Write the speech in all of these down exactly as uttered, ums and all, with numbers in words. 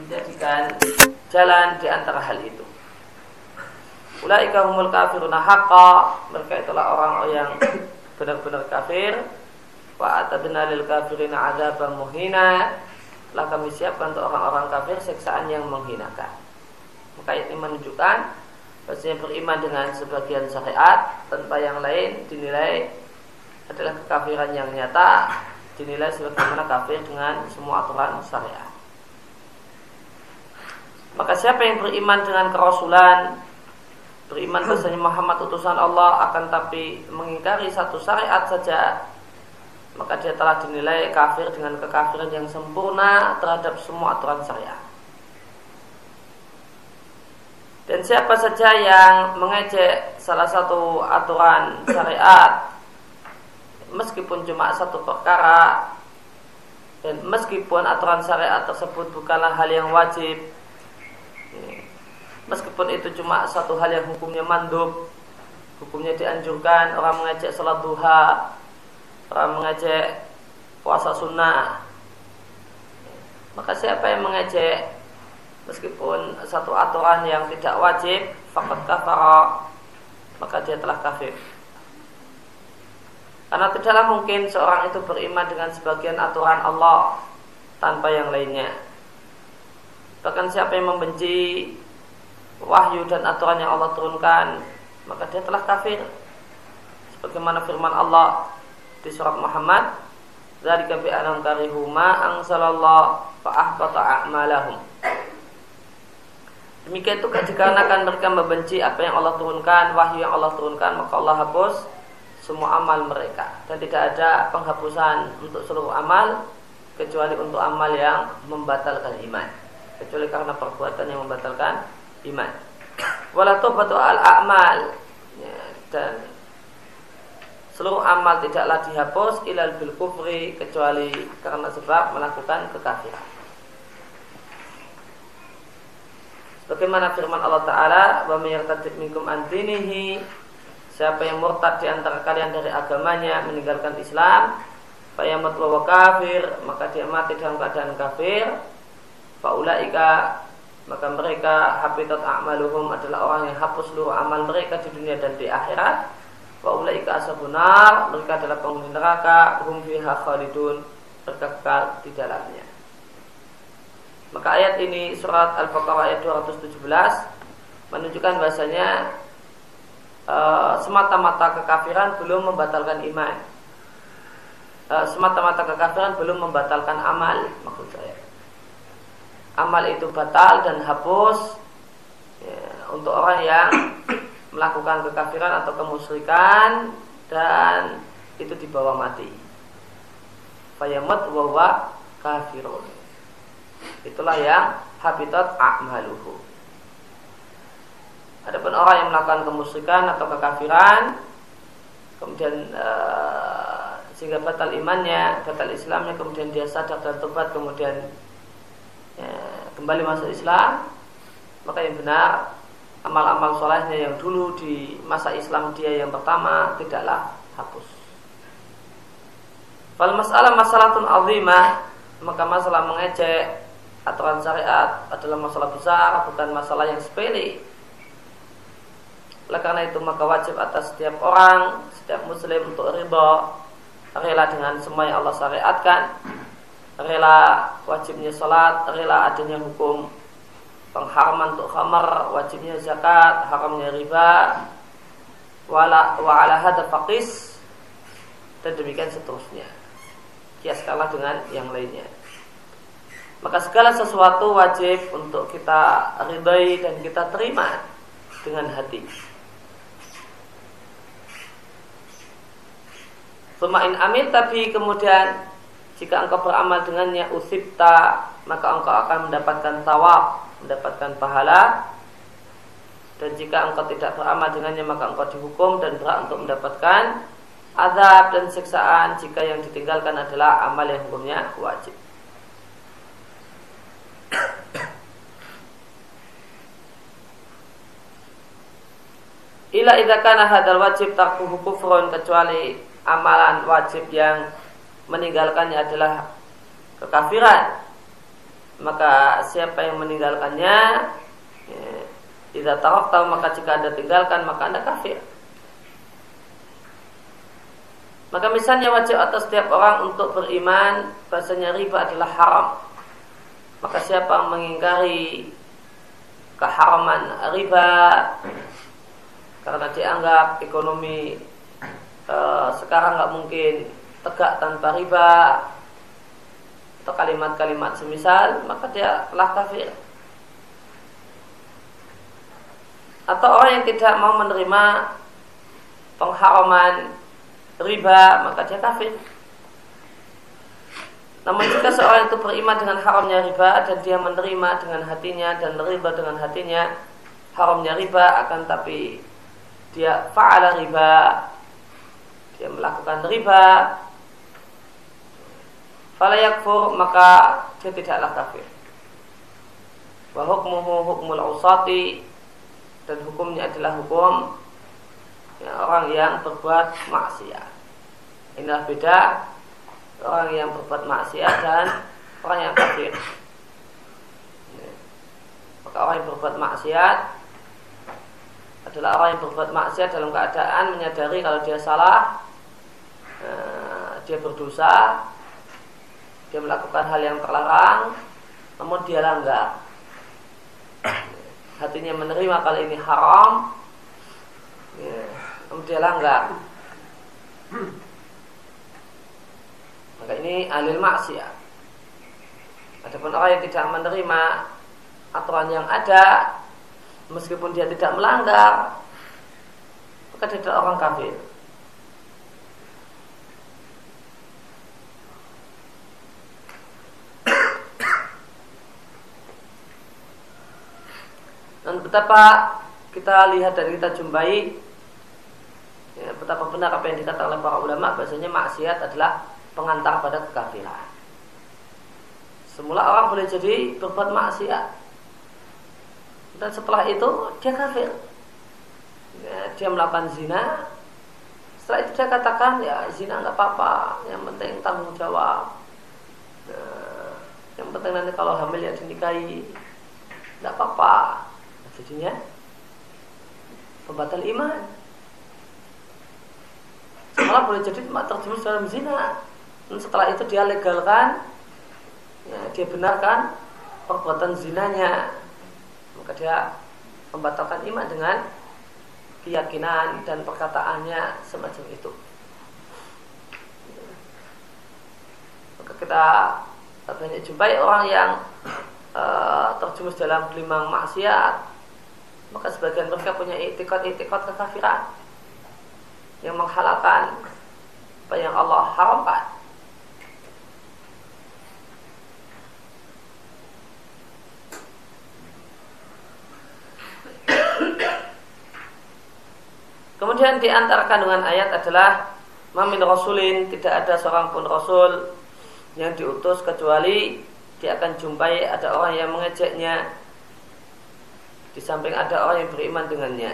menjadikan jalan di antara hal itu. Ulaika humul kafiruna haqqa, mereka itulah orang yang benar-benar kafir. Wa atadna lil kafirina adzaban muhina, telah kami siapkan untuk orang-orang kafir siksaan yang menghinakan. Maka ini menunjukkan bahwasanya beriman dengan sebagian syariat tanpa yang lain dinilai adalah kekafiran yang nyata, dinilai sebagaimana kafir dengan semua aturan syariat. Maka siapa yang beriman dengan kerasulan, beriman bahwasanya Muhammad utusan Allah, akan tapi mengingkari satu syariat saja, maka dia telah dinilai kafir dengan kekafiran yang sempurna terhadap semua aturan syariat. Dan siapa saja yang mengejek salah satu aturan syariat, meskipun cuma satu perkara, dan meskipun aturan syariat tersebut bukanlah hal yang wajib, meskipun itu cuma satu hal yang hukumnya mandub, hukumnya dianjurkan, orang mengejek salat duha, orang mengejek puasa sunnah, maka siapa yang mengejek meskipun satu aturan yang tidak wajib, faqad kafara, maka dia telah kafir. Karena tidaklah mungkin seorang itu beriman dengan sebagian aturan Allah tanpa yang lainnya. Bahkan siapa yang membenci wahyu dan aturan yang Allah turunkan, maka dia telah kafir. Sebagaimana firman Allah di surat Muhammad, dzalika bi annahum karihu ma anzalallahu fa ahbata a'malahum. Demikian itu dikarenakan mereka membenci apa yang Allah turunkan, wahyu yang Allah turunkan, maka Allah hapus semua amal mereka. Dan tidak ada penghapusan untuk seluruh amal kecuali untuk amal yang membatalkan iman, kecuali karena perbuatan yang membatalkan iman. Wala taubatu al-a'mal, ya, dan seluruh amal tidaklah dihapus ilal bil kufri, kecuali karena sebab melakukan kekafiran. Bagaimana firman Allah Ta'ala, wa may yartadid minkum an dinihi, siapa yang murtad di antara kalian dari agamanya, meninggalkan Islam, fa yamut wa kafir, maka dia mati dalam keadaan kafir, fa ulaika, maka mereka habitat a'maluhum, adalah orang yang hapus seluruh amal mereka di dunia dan di akhirat. Wa ulaika ashabun nar, mereka adalah penghuni neraka, hum fiha khalidun, mereka kekal di dalamnya. Maka ayat ini surat Al-Baqarah ayat dua ratus tujuh belas menunjukkan bahasanya e, semata-mata kekafiran belum membatalkan iman. E, semata-mata kekafiran belum membatalkan amal, maksud saya. Amal itu batal dan hapus ya, untuk orang yang melakukan kekafiran atau kemusyrikan dan itu dibawa mati. Fayamut wa huwa kafirun. Itulah yang habitat a'maluhu. Adapun orang yang melakukan kemusyrikan atau kekafiran, kemudian uh, sehingga batal imannya, batal Islamnya, kemudian dia sadar dan tobat, kemudian ya, kembali masuk Islam, maka yang benar amal-amal solehnya yang dulu di masa Islam dia yang pertama tidaklah hapus. Fal masalah masalatun azimah, maka masalah mengejek aturan syariat adalah masalah besar, bukan masalah yang sepele. Oleh karena itu maka wajib atas setiap orang, setiap muslim untuk ridha, rela dengan semua yang Allah syariatkan, rela wajibnya salat, rela adanya hukum pengharaman untuk khamar, wajibnya zakat, haramnya riba, wala wa ala hadza faqis, dan demikian seterusnya. Kiaskanlah dengan yang lainnya. Maka segala sesuatu wajib untuk kita ridai dan kita terima dengan hati. Suma'in amin, tapi kemudian jika engkau beramal dengannya usibta, maka engkau akan mendapatkan thawab, mendapatkan pahala. Dan jika engkau tidak beramal dengannya, maka engkau dihukum dan berhak untuk mendapatkan azab dan siksaan jika yang ditinggalkan adalah amal yang hukumnya wajib. Ila idza kana hadzal wajib tarkuhu kufrun, kecuali amalan wajib yang meninggalkannya adalah kekafiran. maka siapa yang meninggalkannya, idza tarakta, maka jika Anda tinggalkan maka Anda kafir. Maka misalnya wajib atas setiap orang untuk beriman bahasanya riba adalah haram. Maka siapa yang mengingkari keharaman riba karena dianggap ekonomi e, sekarang nggak mungkin tegak tanpa riba atau kalimat-kalimat semisal, maka dia telah kafir. Atau orang yang tidak mau menerima pengharaman riba, maka dia kafir. Namun jika seorang itu beriman dengan haramnya riba dan dia menerima dengan hatinya dan riba dengan hatinya haramnya riba, akan tapi dia fa'ala riba, dia melakukan riba, fala yakfur, maka dia tidaklah kafir. Wa hukmuhu hukmul usati, dan hukumnya adalah hukum ya, orang yang berbuat maksiat. Inilah beda orang yang berbuat maksiat dan orang yang kafir. Maka orang yang berbuat maksiat adalah orang yang berbuat maksiat dalam keadaan menyadari kalau dia salah, dia berdosa, dia melakukan hal yang terlarang, namun dia langgar. Hatinya menerima kalau ini haram, namun dia langgar. Maka ini alil maksiat. Adapun orang yang tidak menerima aturan yang ada, meskipun dia tidak melanggar, maka dia adalah orang kafir. Dan betapa kita lihat dan kita jumpai ya, betapa benar apa yang dikatakan oleh para ulama, bahasanya maksiat adalah pengantar pada kekafiran. Semula orang boleh jadi berbuat maksiat, dan setelah itu dia kafir. Ya, dia melakukan zina. Setelah itu dia katakan, ya zina nggak apa-apa, yang penting tanggung jawab. Nah, yang penting nanti kalau hamil ya dinikahi, nggak apa-apa. Jadinya pembatal iman. Semula boleh jadi terjerumus dalam zina, dan setelah itu dia legalkan, ya, dia benarkan perbuatan zinanya, maka dia membatalkan iman dengan keyakinan dan perkataannya semacam itu. Maka kita banyak jumpai orang yang uh, terjerumus dalam gelimang maksiat, maka sebagian mereka punya i'tikad-i'tikad kekafiran yang menghalalkan apa yang Allah haramkan. Kemudian di antara kandungan ayat adalah mamin rasulin, tidak ada seorang pun rasul yang diutus kecuali dia akan jumpai ada orang yang mengejeknya, di samping ada orang yang beriman dengannya.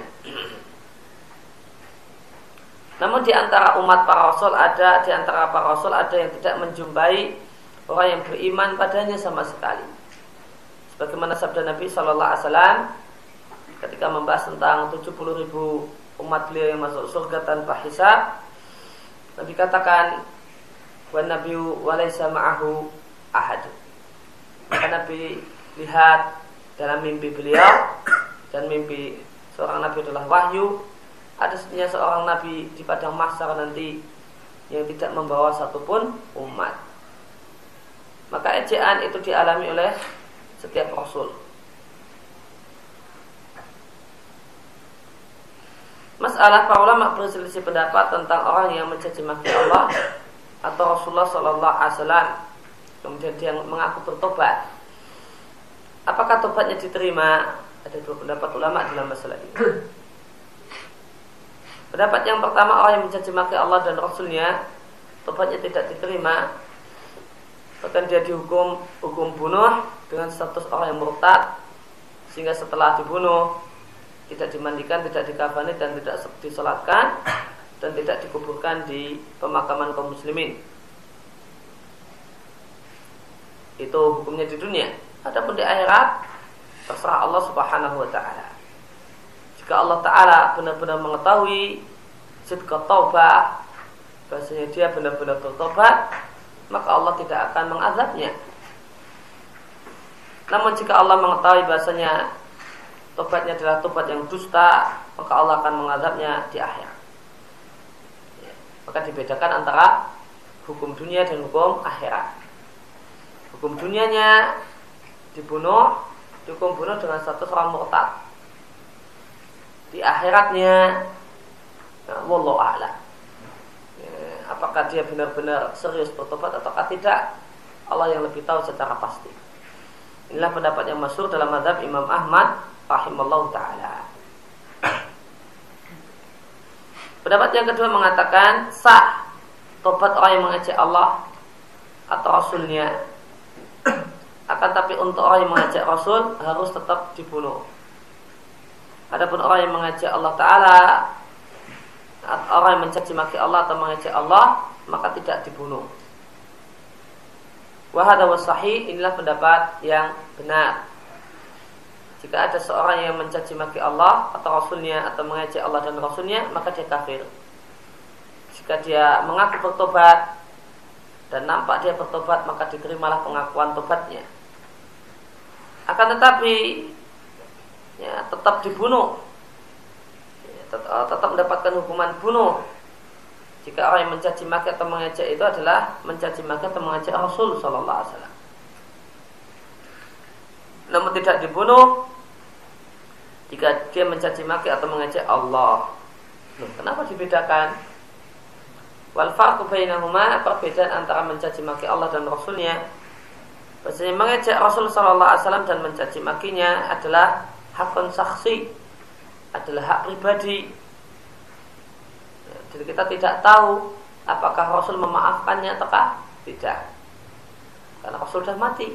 Namun di antara umat para rasul ada, di antara para rasul ada yang tidak menjumpai orang yang beriman padanya sama sekali. Sebagaimana sabda Nabi Shallallahu Alaihi Wasallam ketika membahas tentang tujuh puluh ribu umat beliau yang masuk surga tanpa hisab, Nabi katakan, "Wan nabiyyu wa laysa ma'ahu ahad." Maka Nabi lihat dalam mimpi beliau, dan mimpi seorang nabi adalah wahyu, ada setidaknya seorang nabi di padang mahsyar nanti yang tidak membawa satupun umat. Maka ejaan itu dialami oleh setiap rasul. Masalah para ulama berselisih pendapat tentang orang yang mencaci maki Allah atau Rasulullah Sallallahu Alaihi Wasallam, kemudian dia mengaku bertobat. Apakah tobatnya diterima? Ada dua pendapat ulama dalam masalah ini. Pendapat yang pertama, orang yang mencaci maki Allah dan Rasulnya, tobatnya tidak diterima, bahkan dia dihukum hukum bunuh dengan status orang yang murtad, sehingga setelah dibunuh tidak dimandikan, tidak dikafani, dan tidak disolatkan, dan tidak dikuburkan di pemakaman kaum muslimin. Itu hukumnya di dunia. Adapun di akhirat terserah Allah Subhanahu wa taala. Jika Allah taala benar-benar mengetahui sidqa taubah, bahasanya dia benar-benar bertobat, maka Allah tidak akan mengazabnya. Namun jika Allah mengetahui bahasanya tobatnya adalah tobat yang dusta, maka Allah akan mengazabnya di akhirat. Ya, maka dibedakan antara hukum dunia dan hukum akhirat. Hukum dunianya dibunuh, dihukum bunuh dengan status orang murtad. Di akhiratnya, nah, wallahu a'lam. Ya, apakah dia benar-benar serius bertobat ataukah tidak, Allah yang lebih tahu secara pasti. Inilah pendapat yang masyhur dalam mazhab Imam Ahmad rahimallahu taala. Pendapat yang kedua mengatakan sah tobat orang yang mengejek Allah atau Rasulnya. Akan tapi untuk orang yang mengejek Rasul harus tetap dibunuh. Adapun orang yang mengejek Allah Ta'ala, orang yang mencaci maki Allah atau mengejek Allah, maka tidak dibunuh. Wa hadza sahih, inilah pendapat yang benar. Jika ada seorang yang mencaci maki Allah atau Rasulnya atau mengejek Allah dan Rasulnya, maka dia kafir. Jika dia mengaku bertobat dan nampak dia bertobat, maka diterimalah pengakuan tobatnya. Akan tetapi ya, tetap dibunuh, ya, tetap, tetap mendapatkan hukuman bunuh jika orang yang mencaci maki atau mengejek itu adalah mencaci maki atau mengejek Rasul Sallallahu Alaihi Wasallam. Namun tidak dibunuh jika dia mencaci maki atau mengejek Allah. Loh, kenapa dibedakan? Wal farqu bainahuma, perbedaan antara mencaci maki Allah dan Rasulnya, bahasanya mengejek Rasul Sallallahu Alaihi Wasallam dan mencaci makinya adalah hakun saksi, adalah hak pribadi. Jadi kita tidak tahu apakah Rasul memaafkannya ataukah tidak, karena Rasul sudah mati.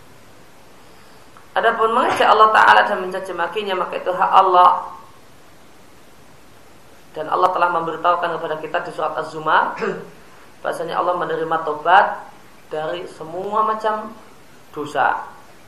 Adapun mengejek Allah Ta'ala dan mencaci makinya, maka itu hak Allah. Dan Allah telah memberitahukan kepada kita di surat Az-Zumar bahasanya Allah menerima tobat dari semua macam dosa.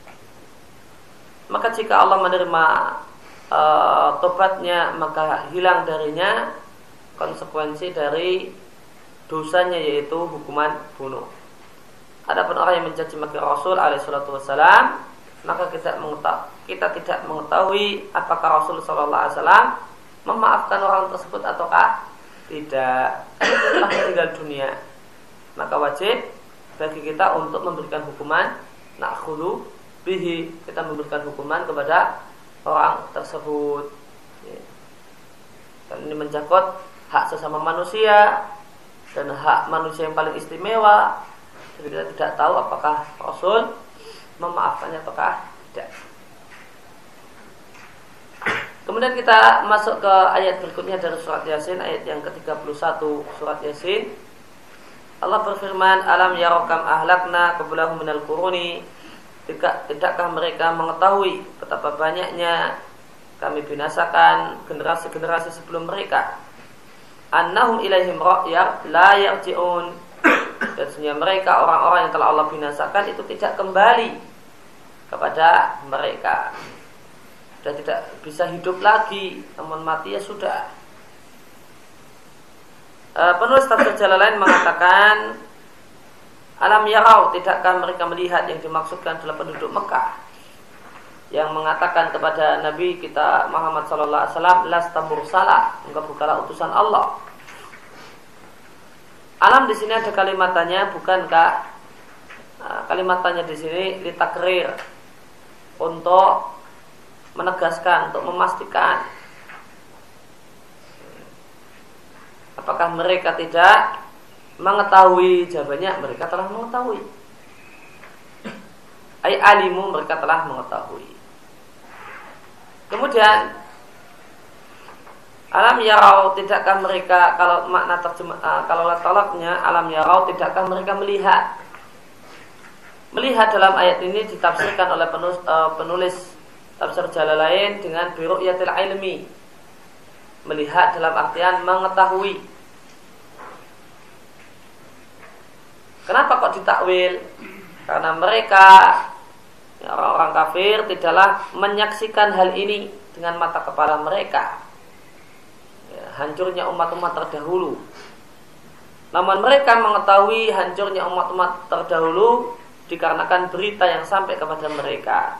Maka jika Allah menerima uh, tobatnya, maka hilang darinya konsekuensi dari dosanya, yaitu hukuman bunuh. Adapun orang yang mencaci maki Rasul alaihi salatu wassalam, maka kita mengetahui, kita tidak mengetahui apakah Rasul sallallahu alaihi wasallam memaafkan orang tersebut ataukah tidak. Setelah meninggal dunia, maka wajib bagi kita untuk memberikan hukuman na'khudhu bihi, kita memberikan hukuman kepada orang tersebut. Dan ini mencakup hak sesama manusia dan hak manusia yang paling istimewa. Jadi kita tidak tahu apakah Rasul memaafkannya ataukah tidak. Kemudian kita masuk ke ayat berikutnya dari surat Yasin, ayat yang ke tiga puluh satu surat Yasin. Allah berfirman, alam yarakam ahlakna qablahum minal quruni, tidakkah mereka mengetahui betapa banyaknya kami binasakan generasi-generasi sebelum mereka, annahum ilaihim ra'yar la yarji'un, dan sesungguhnya mereka orang-orang yang telah Allah binasakan itu tidak kembali kepada mereka, sudah tidak bisa hidup lagi, namun mati ya sudah. E, penulis tafsir Jalalain mengatakan, alam yarau, tidakkah mereka melihat, yang dimaksudkan adalah penduduk Mekah yang mengatakan kepada Nabi kita Muhammad sallallahu alaihi wasallam, lasta mursalah, engkau bukanlah utusan Allah. Alam di sini ada kalimatannya, bukankah kalimatannya di sini litakrir, untuk menegaskan, untuk memastikan. Apakah mereka tidak mengetahui? Jawabannya, mereka telah mengetahui. Ai alimu, mereka telah mengetahui. Kemudian alam yarau, tidakkah mereka, kalau makna terjemah, uh, kalau tolaknya alam yarau, tidakkah mereka melihat? Melihat dalam ayat ini ditafsirkan oleh penulis, uh, penulis tafsir Jalalain dengan biru'yatil ilmi, melihat dalam artian mengetahui. Kenapa kok ditakwil? Karena mereka Ya, orang-orang kafir tidaklah menyaksikan hal ini dengan mata kepala mereka. Ya, hancurnya umat-umat terdahulu. Namun mereka mengetahui hancurnya umat-umat terdahulu dikarenakan berita yang sampai kepada mereka.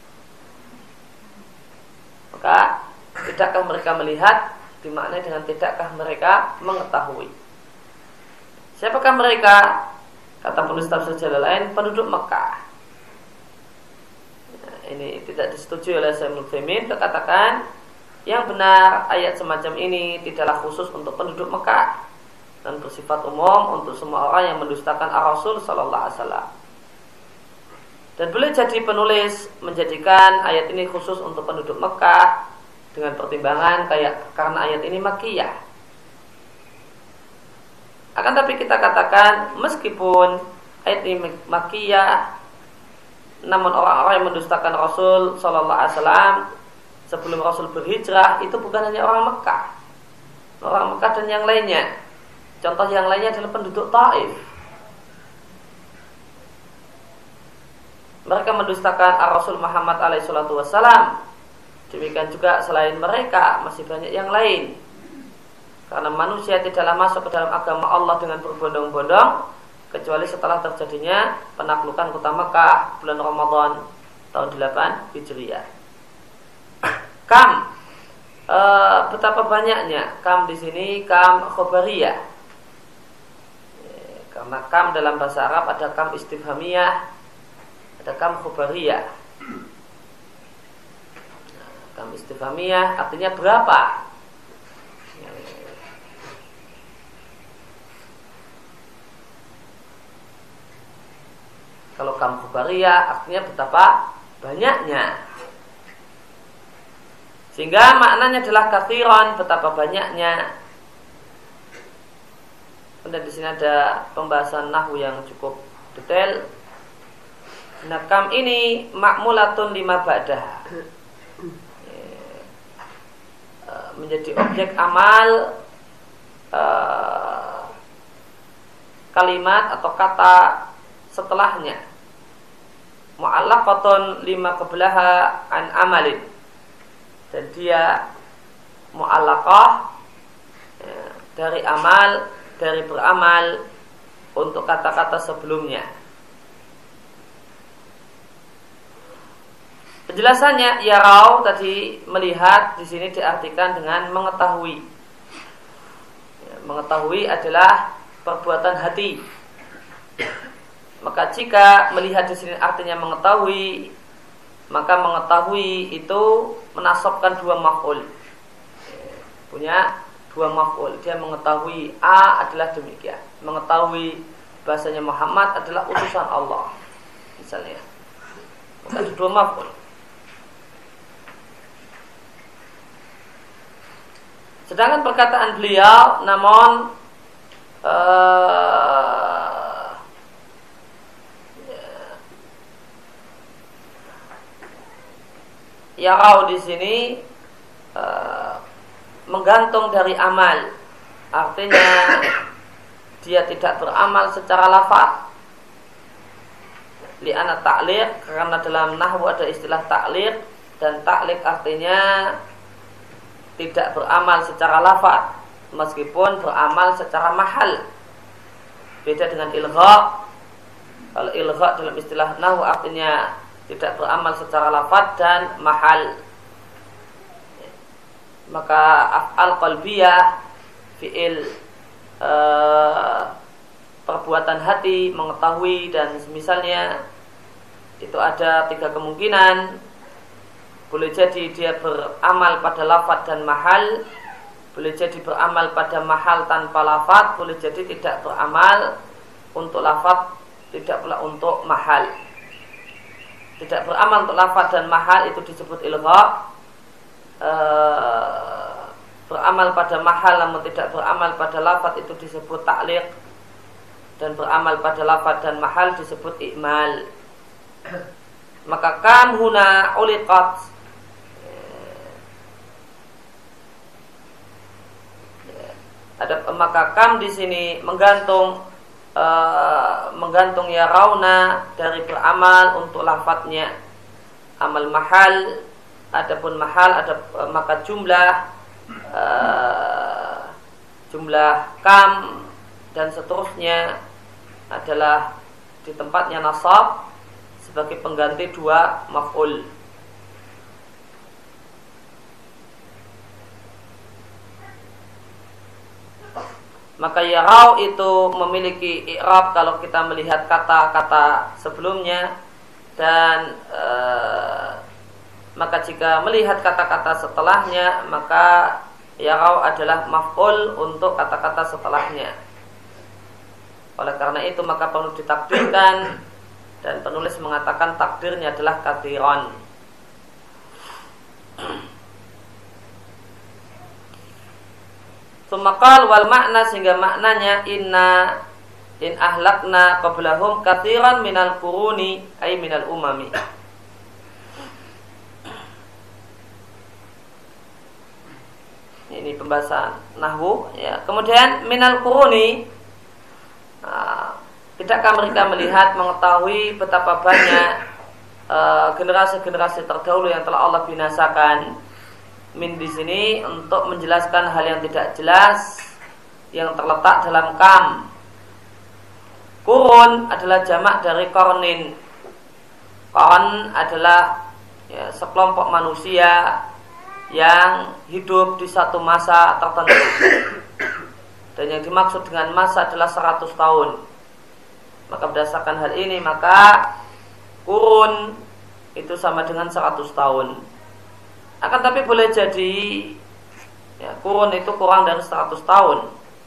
Maka tidakkah mereka melihat, dimaknai dengan tidakkah mereka mengetahui. Siapakah mereka? Kata penulis tafsir Jalalain, penduduk Mekah. Ini tidak disetujui oleh Syekh Utsaimin. Dia katakan yang benar ayat semacam ini tidaklah khusus untuk penduduk Mekah dan bersifat umum untuk semua orang yang mendustakan Ar-Rasul sallallahu alaihi wasallam. Dan boleh jadi penulis menjadikan ayat ini khusus untuk penduduk Mekah dengan pertimbangan kayak karena ayat ini Makkiyah. Akan tapi kita katakan meskipun ayat ini Makkiyah, namun orang-orang yang mendustakan Rasul sallallahu alaihi wasallam sebelum Rasul berhijrah itu bukan hanya orang Mekah, orang Mekah dan yang lainnya. Contoh yang lainnya adalah penduduk Taif. Mereka mendustakan Ar-Rasul Muhammad alaihi salatu wasallam. Demikian juga selain mereka masih banyak yang lain. Karena manusia tidaklah masuk ke dalam agama Allah dengan berbondong-bondong kecuali setelah terjadinya penaklukan kota Mekah bulan Ramadan tahun delapan Hijriah. Kam, e, betapa banyaknya kam di sini kam khobariyah. E, karena kam dalam bahasa Arab ada kam istifhamiyah, ada kam khobariyah. Kam istifhamiyah artinya berapa? Kalau kam khobariyah artinya betapa banyaknya. Sehingga maknanya adalah kathiron, betapa banyaknya. Dan di sini ada pembahasan nahwu yang cukup detail. Nah, kam ini ma'mulatun lima ba'dah. Menjadi objek amal uh, kalimat atau kata setelahnya. Mu'allaqatun lima qablaha an amalin. Dan dia mu'allaqah ya, dari amal, dari beramal untuk kata-kata sebelumnya. Penjelasannya yarau tadi melihat di sini diartikan dengan mengetahui. Ya, mengetahui adalah perbuatan hati. Maka jika melihat di sini artinya mengetahui, maka mengetahui itu menasabkan dua maf'ul. Punya dua maf'ul. Dia mengetahui A adalah demikian. Mengetahui bahasanya Muhammad adalah utusan Allah. Misalnya. Maka ada dua maf'ul. Sedangkan perkataan beliau namun uh, yarau di sini uh, menggantung dari amal. Artinya dia tidak beramal secara lafaz. Li'anna ta'liq, karena dalam nahwu ada istilah ta'liq, dan ta'liq artinya tidak beramal secara lafaz meskipun beramal secara mahal. Beda dengan ilgha. Kalau ilgha dalam istilah nahwu artinya tidak beramal secara lafaz dan mahal. Maka af'al qalbiyah, fi'il uh, perbuatan hati, mengetahui dan semisalnya, itu ada tiga kemungkinan. Boleh jadi dia beramal pada lafaz dan mahal, boleh jadi beramal pada mahal tanpa lafaz, boleh jadi tidak beramal untuk lafaz, tidak pula untuk mahal. Tidak beramal untuk lafaz dan mahal itu disebut ilgha. E, beramal pada mahal namun tidak beramal pada lafaz itu disebut ta'liq, dan beramal pada lafaz dan mahal disebut i'mal. Maka kam huna uliqat, ada maka kam di sini menggantung uh, menggantung ya rauna dari beramal untuk lafadznya. amal mahal, adapun mahal ada maka jumlah uh, jumlah kam dan seterusnya adalah di tempatnya nasab sebagai pengganti dua maf'ul. Maka yarau itu memiliki i'rab kalau kita melihat kata-kata sebelumnya, dan ee, maka jika melihat kata-kata setelahnya maka yarau adalah maf'ul untuk kata-kata setelahnya. Oleh karena itu maka perlu ditakdirkan, dan penulis mengatakan takdirnya adalah kathiran. Sumakal wal makna, sehingga maknanya inna in ahlakna qablahum katsiran minal quruni ay minal umami. Ini pembahasan nahwu ya. Kemudian minal quruni, nah, tidakkah mereka melihat mengetahui betapa banyak uh, generasi-generasi terdahulu yang telah Allah binasakan. Min di sini untuk menjelaskan hal yang tidak jelas yang terletak dalam kam. Qurun adalah jamak dari qarnin. Qarn adalah ya, sekelompok manusia yang hidup di satu masa tertentu. Dan yang dimaksud dengan masa adalah seratus tahun. Maka berdasarkan hal ini maka qurun itu sama dengan seratus tahun. Akan tapi boleh jadi ya, kurun itu kurang dari seratus tahun.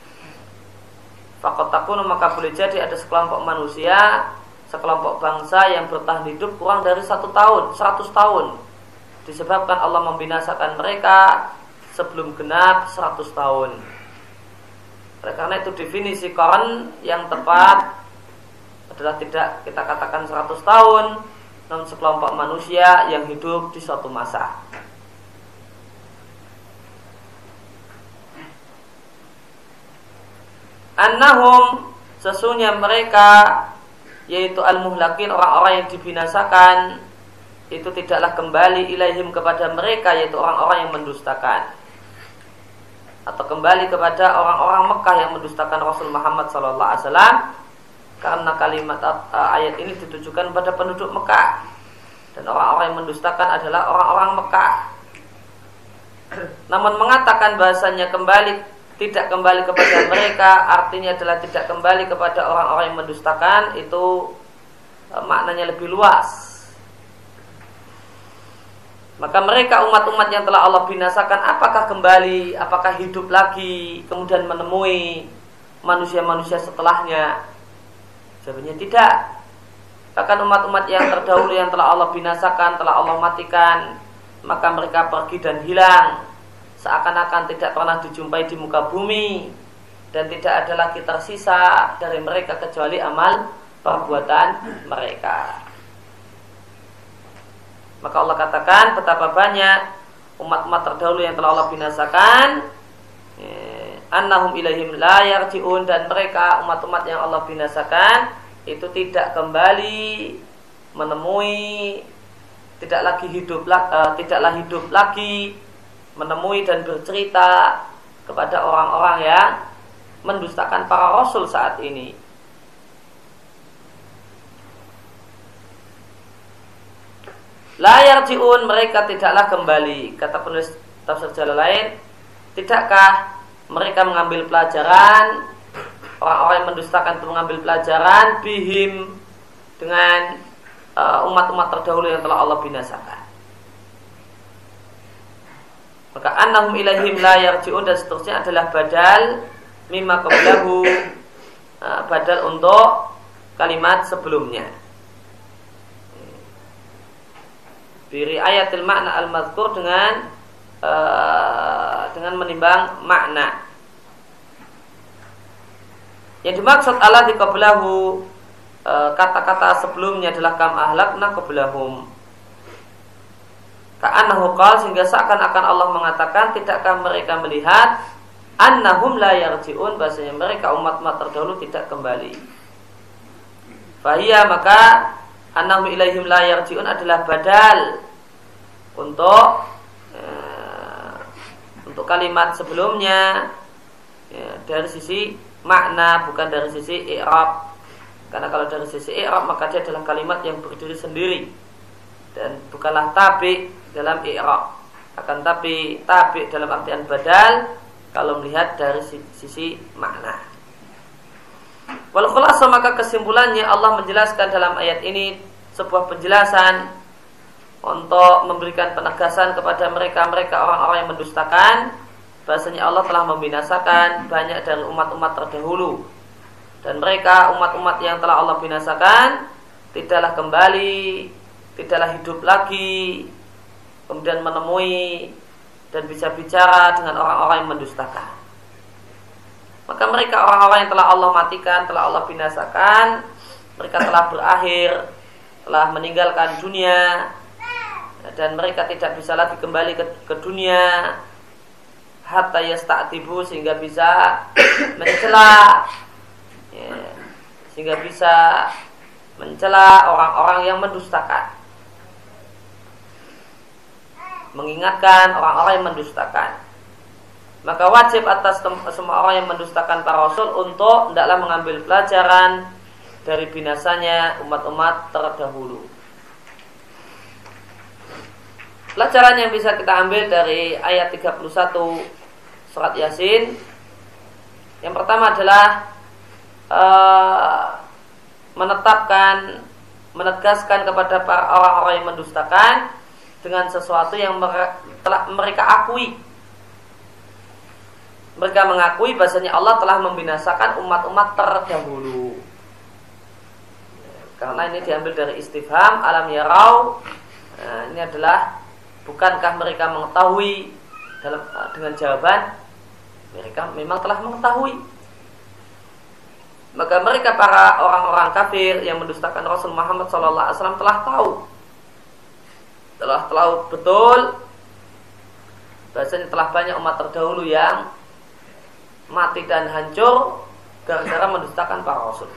Faqad takunu, maka boleh jadi ada sekelompok manusia, sekelompok bangsa yang bertahan hidup kurang dari satu tahun, seratus tahun. Disebabkan Allah membinasakan mereka sebelum genap seratus tahun. Oleh karena itu definisi qarn yang tepat adalah tidak kita katakan seratus tahun, namun sekelompok manusia yang hidup di suatu masa. Annahum, sesungguhnya mereka, yaitu al-muhlakin, orang-orang yang dibinasakan, itu tidaklah kembali ilaihim kepada mereka, yaitu orang-orang yang mendustakan, atau kembali kepada orang-orang Mekah yang mendustakan Rasul Muhammad sallallahu alaihi wasallam, karena kalimat uh, ayat ini ditujukan pada penduduk Mekah, dan orang-orang yang mendustakan adalah orang-orang Mekah. Namun mengatakan bahasanya kembali tidak kembali kepada mereka, artinya adalah tidak kembali kepada orang-orang yang mendustakan, itu e, maknanya lebih luas. Maka mereka umat-umat yang telah Allah binasakan, apakah kembali, apakah hidup lagi, kemudian menemui manusia-manusia setelahnya? Jawabannya tidak. Bahkan umat-umat yang terdahulu yang telah Allah binasakan, telah Allah matikan, maka mereka pergi dan hilang, seakan-akan tidak pernah dijumpai di muka bumi, dan tidak ada lagi tersisa dari mereka kecuali amal perbuatan mereka. Maka Allah katakan betapa banyak umat-umat terdahulu yang telah Allah binasakan, annahum ilaihim la yarji'un, dan mereka umat-umat yang Allah binasakan itu tidak kembali menemui, tidak lagi hidup uh, tidaklah hidup lagi menemui dan bercerita kepada orang-orang yang mendustakan para rasul saat ini. La yarji'un, mereka tidaklah kembali. Kata penulis tafsir Jalalain, tidakkah mereka mengambil pelajaran, orang-orang yang mendustakan itu mengambil pelajaran bihim, dengan uh, umat-umat terdahulu yang telah Allah binasakan. Maka annahum ilaihim la yarji'un dan seterusnya adalah badal mimma qablahu, uh, badal untuk kalimat sebelumnya. Biri ayatil makna al-mazkur, dengan uh, dengan menimbang makna. Yang dimaksud alladzi qablahu, uh, kata-kata sebelumnya adalah kam ahlakna qablahum. Ka'annahu qala, sehingga seakan-akan Allah mengatakan, tidakkah mereka melihat annahum la yarji'un, bahasanya mereka umat-umat terdahulu tidak kembali. Fahiyya, maka annahum ilaihim la yarji'un adalah badal untuk uh, untuk kalimat sebelumnya ya, dari sisi makna, bukan dari sisi i'rab. Karena kalau dari sisi i'rab maka dia adalah kalimat yang berdiri sendiri dan bukanlah tabi dalam i'rab. Akan tapi tabi dalam artian badal kalau melihat dari sisi makna. Wal khulasa, maka kesimpulannya Allah menjelaskan dalam ayat ini sebuah penjelasan untuk memberikan penegasan kepada mereka-mereka orang-orang yang mendustakan bahasanya Allah telah membinasakan banyak dari umat-umat terdahulu, dan mereka umat-umat yang telah Allah binasakan tidaklah kembali, tidaklah hidup lagi kemudian menemui dan bisa bicara dengan orang-orang yang mendustakan. Maka mereka orang-orang yang telah Allah matikan, telah Allah binasakan, mereka telah berakhir, telah meninggalkan dunia, dan mereka tidak bisa lagi kembali ke, ke dunia hatta yasta'tibu, sehingga bisa mencela ya, sehingga bisa mencela orang-orang yang mendustakan, mengingatkan orang-orang yang mendustakan. Maka wajib atas semua orang yang mendustakan para rasul untuk hendaklah mengambil pelajaran dari binasanya umat-umat terdahulu. Pelajaran yang bisa kita ambil dari ayat tiga puluh satu surat Yasin, yang pertama adalah uh, menetapkan, menegaskan kepada para orang-orang yang mendustakan dengan sesuatu yang mereka, telah mereka akui. Mereka mengakui bahasanya Allah telah membinasakan umat-umat terdahulu. Karena ini diambil dari istifham alam yarau. Nah, ini adalah bukankah mereka mengetahui, dalam dengan jawaban mereka memang telah mengetahui. Maka mereka para orang-orang kafir yang mendustakan Rasul Muhammad shallallahu alaihi wasallam telah tahu, telah tahu betul bahasanya telah banyak umat terdahulu yang mati dan hancur gara-gara mendustakan para rasul.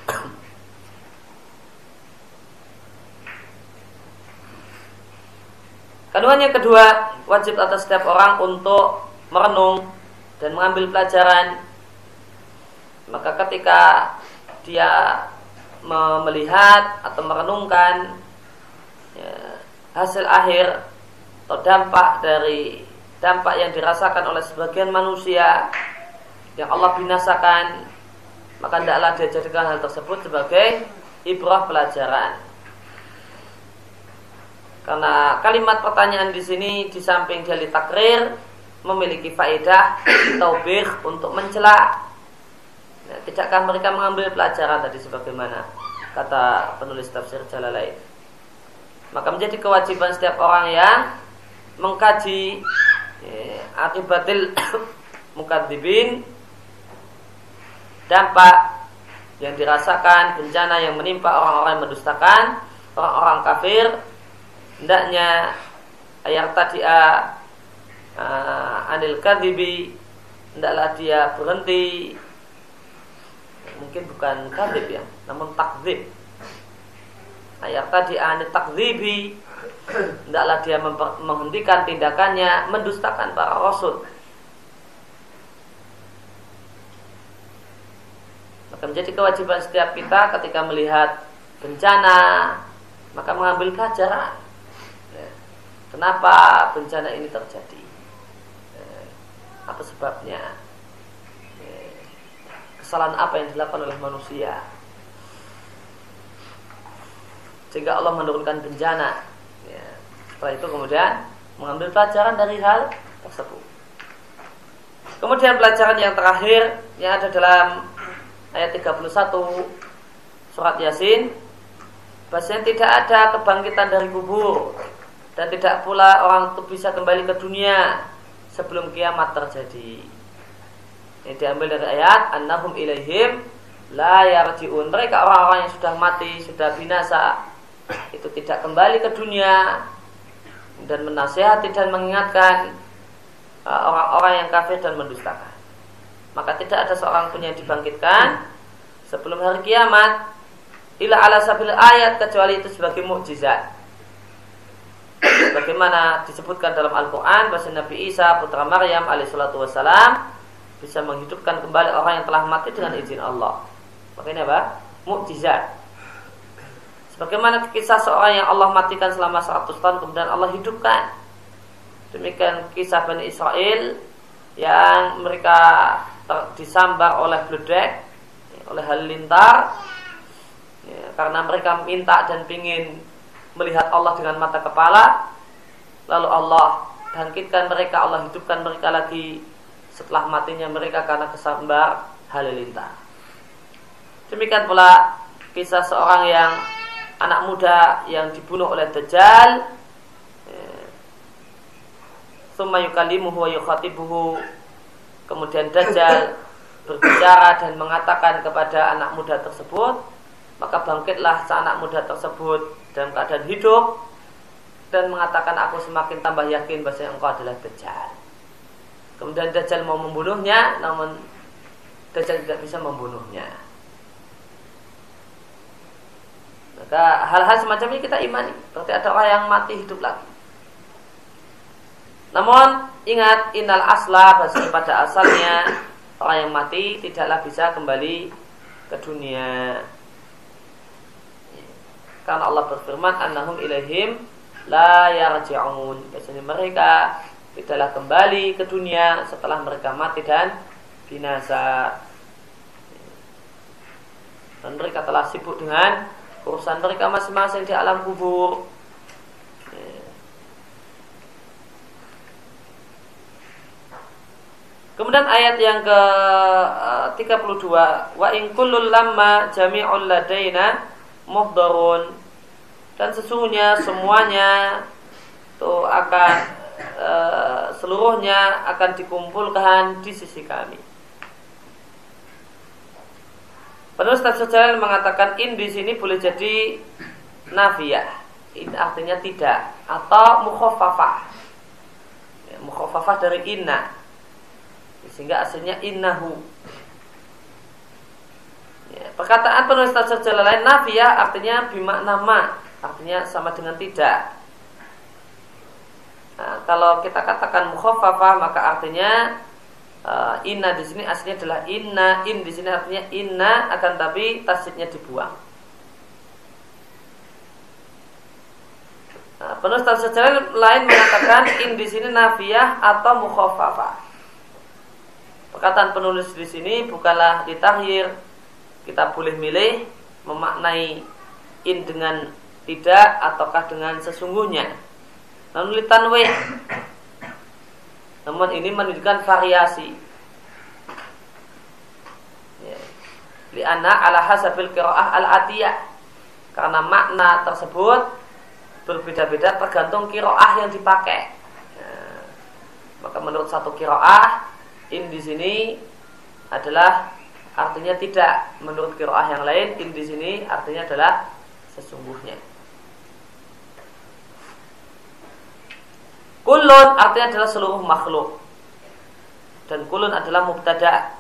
Kandungan yang kedua, wajib atas setiap orang untuk merenung dan mengambil pelajaran. Maka ketika dia melihat atau merenungkan ya, hasil akhir atau dampak dari dampak yang dirasakan oleh sebagian manusia yang Allah binasakan, maka hendaklah dia jadikan hal tersebut sebagai ibrah pelajaran. Karena kalimat pertanyaan di sini di samping dia litakrir memiliki faedah taubih untuk mencela. Nah, tidakkah mereka mengambil pelajaran tadi sebagaimana kata penulis tafsir Jalalain? Maka menjadi kewajiban setiap orang yang mengkaji ya, akibatil mukadzibin, dampak yang dirasakan, bencana yang menimpa orang-orang yang mendustakan, orang-orang kafir, hendaknya ayat tadi'a uh, anil kadzibi, hendaklah dia berhenti, mungkin bukan kadzib ya, namun takdzib. Ayat tadi'a anil takdzibi, hendaklah dia menghentikan tindakannya mendustakan para rasul. Menjadi kewajiban setiap kita ketika melihat bencana maka mengambil pelajaran. Kenapa bencana ini terjadi? Apa sebabnya? Kesalahan apa yang dilakukan oleh manusia sehingga Allah menurunkan bencana? Setelah itu kemudian mengambil pelajaran dari hal tersebut. Kemudian pelajaran yang terakhir yang ada dalam ayat tiga puluh satu surat Yasin, bahasanya tidak ada kebangkitan dari kubur dan tidak pula orang itu bisa kembali ke dunia sebelum kiamat terjadi. Ini diambil dari ayat annahum ilaihim la yarji'un. Mereka orang-orang yang sudah mati, sudah binasa, itu tidak kembali ke dunia, dan menasihati dan mengingatkan orang-orang yang kafir dan mendustakan. Maka tidak ada seorang pun yang dibangkitkan sebelum hari kiamat illa ala sabil ayat, kecuali itu sebagai mukjizat. Bagaimana disebutkan dalam Al-Quran bahwa Nabi Isa putra Maryam alaihissalatu wassalam bisa menghidupkan kembali orang yang telah mati dengan izin Allah. Makanya apa? Mukjizat. Sebagaimana kisah seorang yang Allah matikan selama seratus tahun kemudian Allah hidupkan. Demikian kisah Bani Israel yang mereka disambar oleh bledek, oleh halilintar, ya, karena mereka minta dan ingin melihat Allah dengan mata kepala. Lalu Allah bangkitkan mereka, Allah hidupkan mereka lagi setelah matinya mereka karena kesambar halilintar. Demikian pula kisah seorang yang anak muda yang dibunuh oleh Dajjal, tsumma yukallimuhu wa yukhatibuhu, kemudian Dajjal berbicara dan mengatakan kepada anak muda tersebut, maka bangkitlah si anak muda tersebut dalam keadaan hidup dan mengatakan, aku semakin tambah yakin bahwa engkau adalah Dajjal. Kemudian Dajjal mau membunuhnya, namun Dajjal tidak bisa membunuhnya. Maka hal-hal semacam ini kita imani, berarti ada orang yang mati hidup lagi. Namun ingat, innal asla, bahasa pada asalnya orang yang mati tidaklah bisa kembali ke dunia. Karena Allah berfirman, annahum ilaihim la yarji'un. Biasanya mereka tidaklah kembali ke dunia setelah mereka mati dan binasa. Dan mereka telah sibuk dengan urusan mereka masing-masing di alam kubur. Kemudian ayat yang ke tiga puluh dua, wa in kullul lamma jami'ul ladaina muhdarun, dan sesungguhnya semuanya itu akan e, seluruhnya akan dikumpulkan di sisi kami. Penulis Tafsir Jalalain mengatakan in di sini boleh jadi nafiyah, in artinya tidak, atau mukhaffafah, ya, mukhaffafah dari inna, sehingga aslinya innahu. Ya, perkataan penulis Tafsir Jalalain nafiyah artinya bimakna ma, artinya sama dengan tidak. Nah, kalau kita katakan mukhaffafah maka artinya uh, inna di sini aslinya adalah inna, in di sini artinya inna, akan tapi tasdidnya dibuang. Nah, penulis Tafsir Jalalain lain mengatakan in di sini nafiyah atau mukhaffafah. Perkataan penulis di sini bukanlah ditakhir, kita boleh milih memaknai in dengan tidak ataukah dengan sesungguhnya. Namun litanwih, namun ini menunjukkan variasi. Ya. Li'anna ala hasabil qiraah al-atiyah, karena makna tersebut berbeda-beda tergantung qiraah yang dipakai. Ya. Maka menurut satu qiraah in di sini adalah artinya tidak, menurut qiraah yang lain in di sini artinya adalah sesungguhnya. Kullun artinya adalah seluruh makhluk, dan kullun adalah mubtada.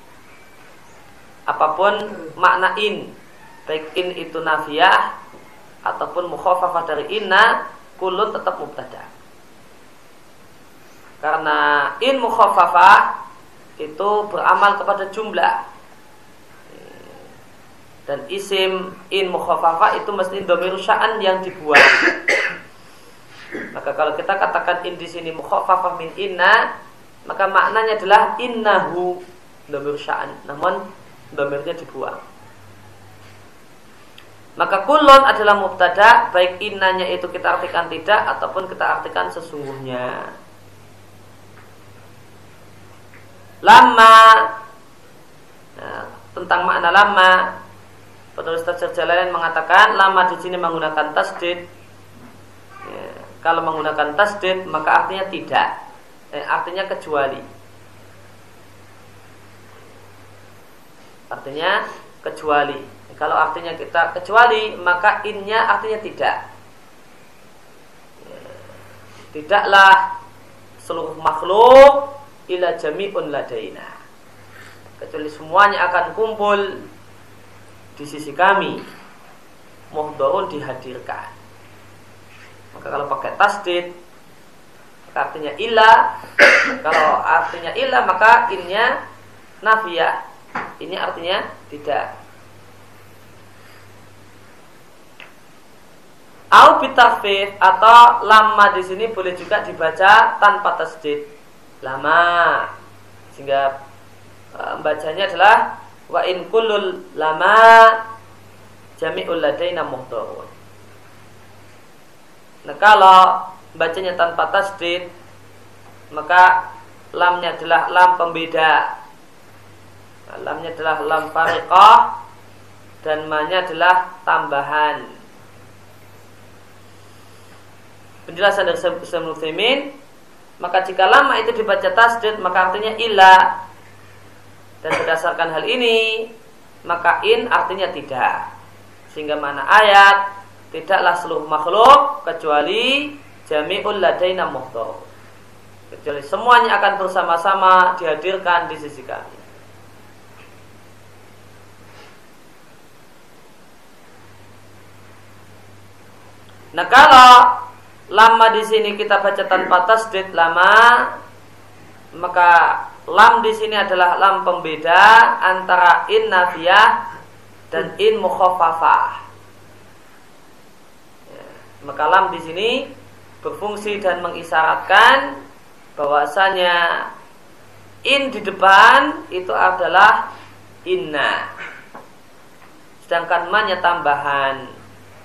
Apapun makna in, baik in itu nafiyah ataupun mukhaffafah dari inna, kullun tetap mubtada. Karena in mukhaffafah itu beramal kepada jumlah, dan isim in mukhaffafah itu mesti dhamir sya'an yang dibuang. Maka kalau kita katakan in di sini mukhaffafah min inna, maka maknanya adalah innahu dhamir sya'an, namun dhamirnya dibuang. Maka kullun adalah mubtada, baik innanya itu kita artikan tidak ataupun kita artikan sesungguhnya. Lama, nah, tentang makna lama, penulis Tafsir Jalalain mengatakan lama di sini menggunakan tasdid. Ya, kalau menggunakan tasdid maka artinya tidak, eh, artinya kecuali. Artinya kecuali. Kalau artinya kita kecuali maka innya artinya tidak. Ya, tidaklah seluruh makhluk ila jami'un ladaina, kecuali semuanya akan kumpul di sisi kami. muhdharun dihadirkan. Maka kalau pakai tasdid maka artinya illa. Kalau artinya illa maka innya nafiyah. Ini artinya tidak. Au bitakhfif atau lama di sini boleh juga dibaca tanpa tasdid. Lama. Sehingga e, bacanya adalah wa in kullul lama jami'ul ladaina muhdharun. Nah, kalau bacanya tanpa tasdid maka lamnya adalah lam pembeda. Nah, lamnya adalah lam fariqah dan ma-nya adalah tambahan. Penjelasan dari Syekh Ibnu Utsaimin, maka jika lama itu dibaca tasdid maka artinya illa, dan berdasarkan hal ini maka in artinya tidak, sehingga mana ayat tidaklah seluruh makhluk kecuali jami'ul ladaina muhdhar, kecuali semuanya akan bersama-sama dihadirkan di sisi kami. Nah, kalau lama di sini kita baca tanpa tasdid lama, maka lam di sini adalah lam pembeda antara in nafiyah dan in mukhaffafah. Ya, maka lam di sini berfungsi dan mengisyaratkan bahwasanya in di depan itu adalah inna, sedangkan ma-nya tambahan.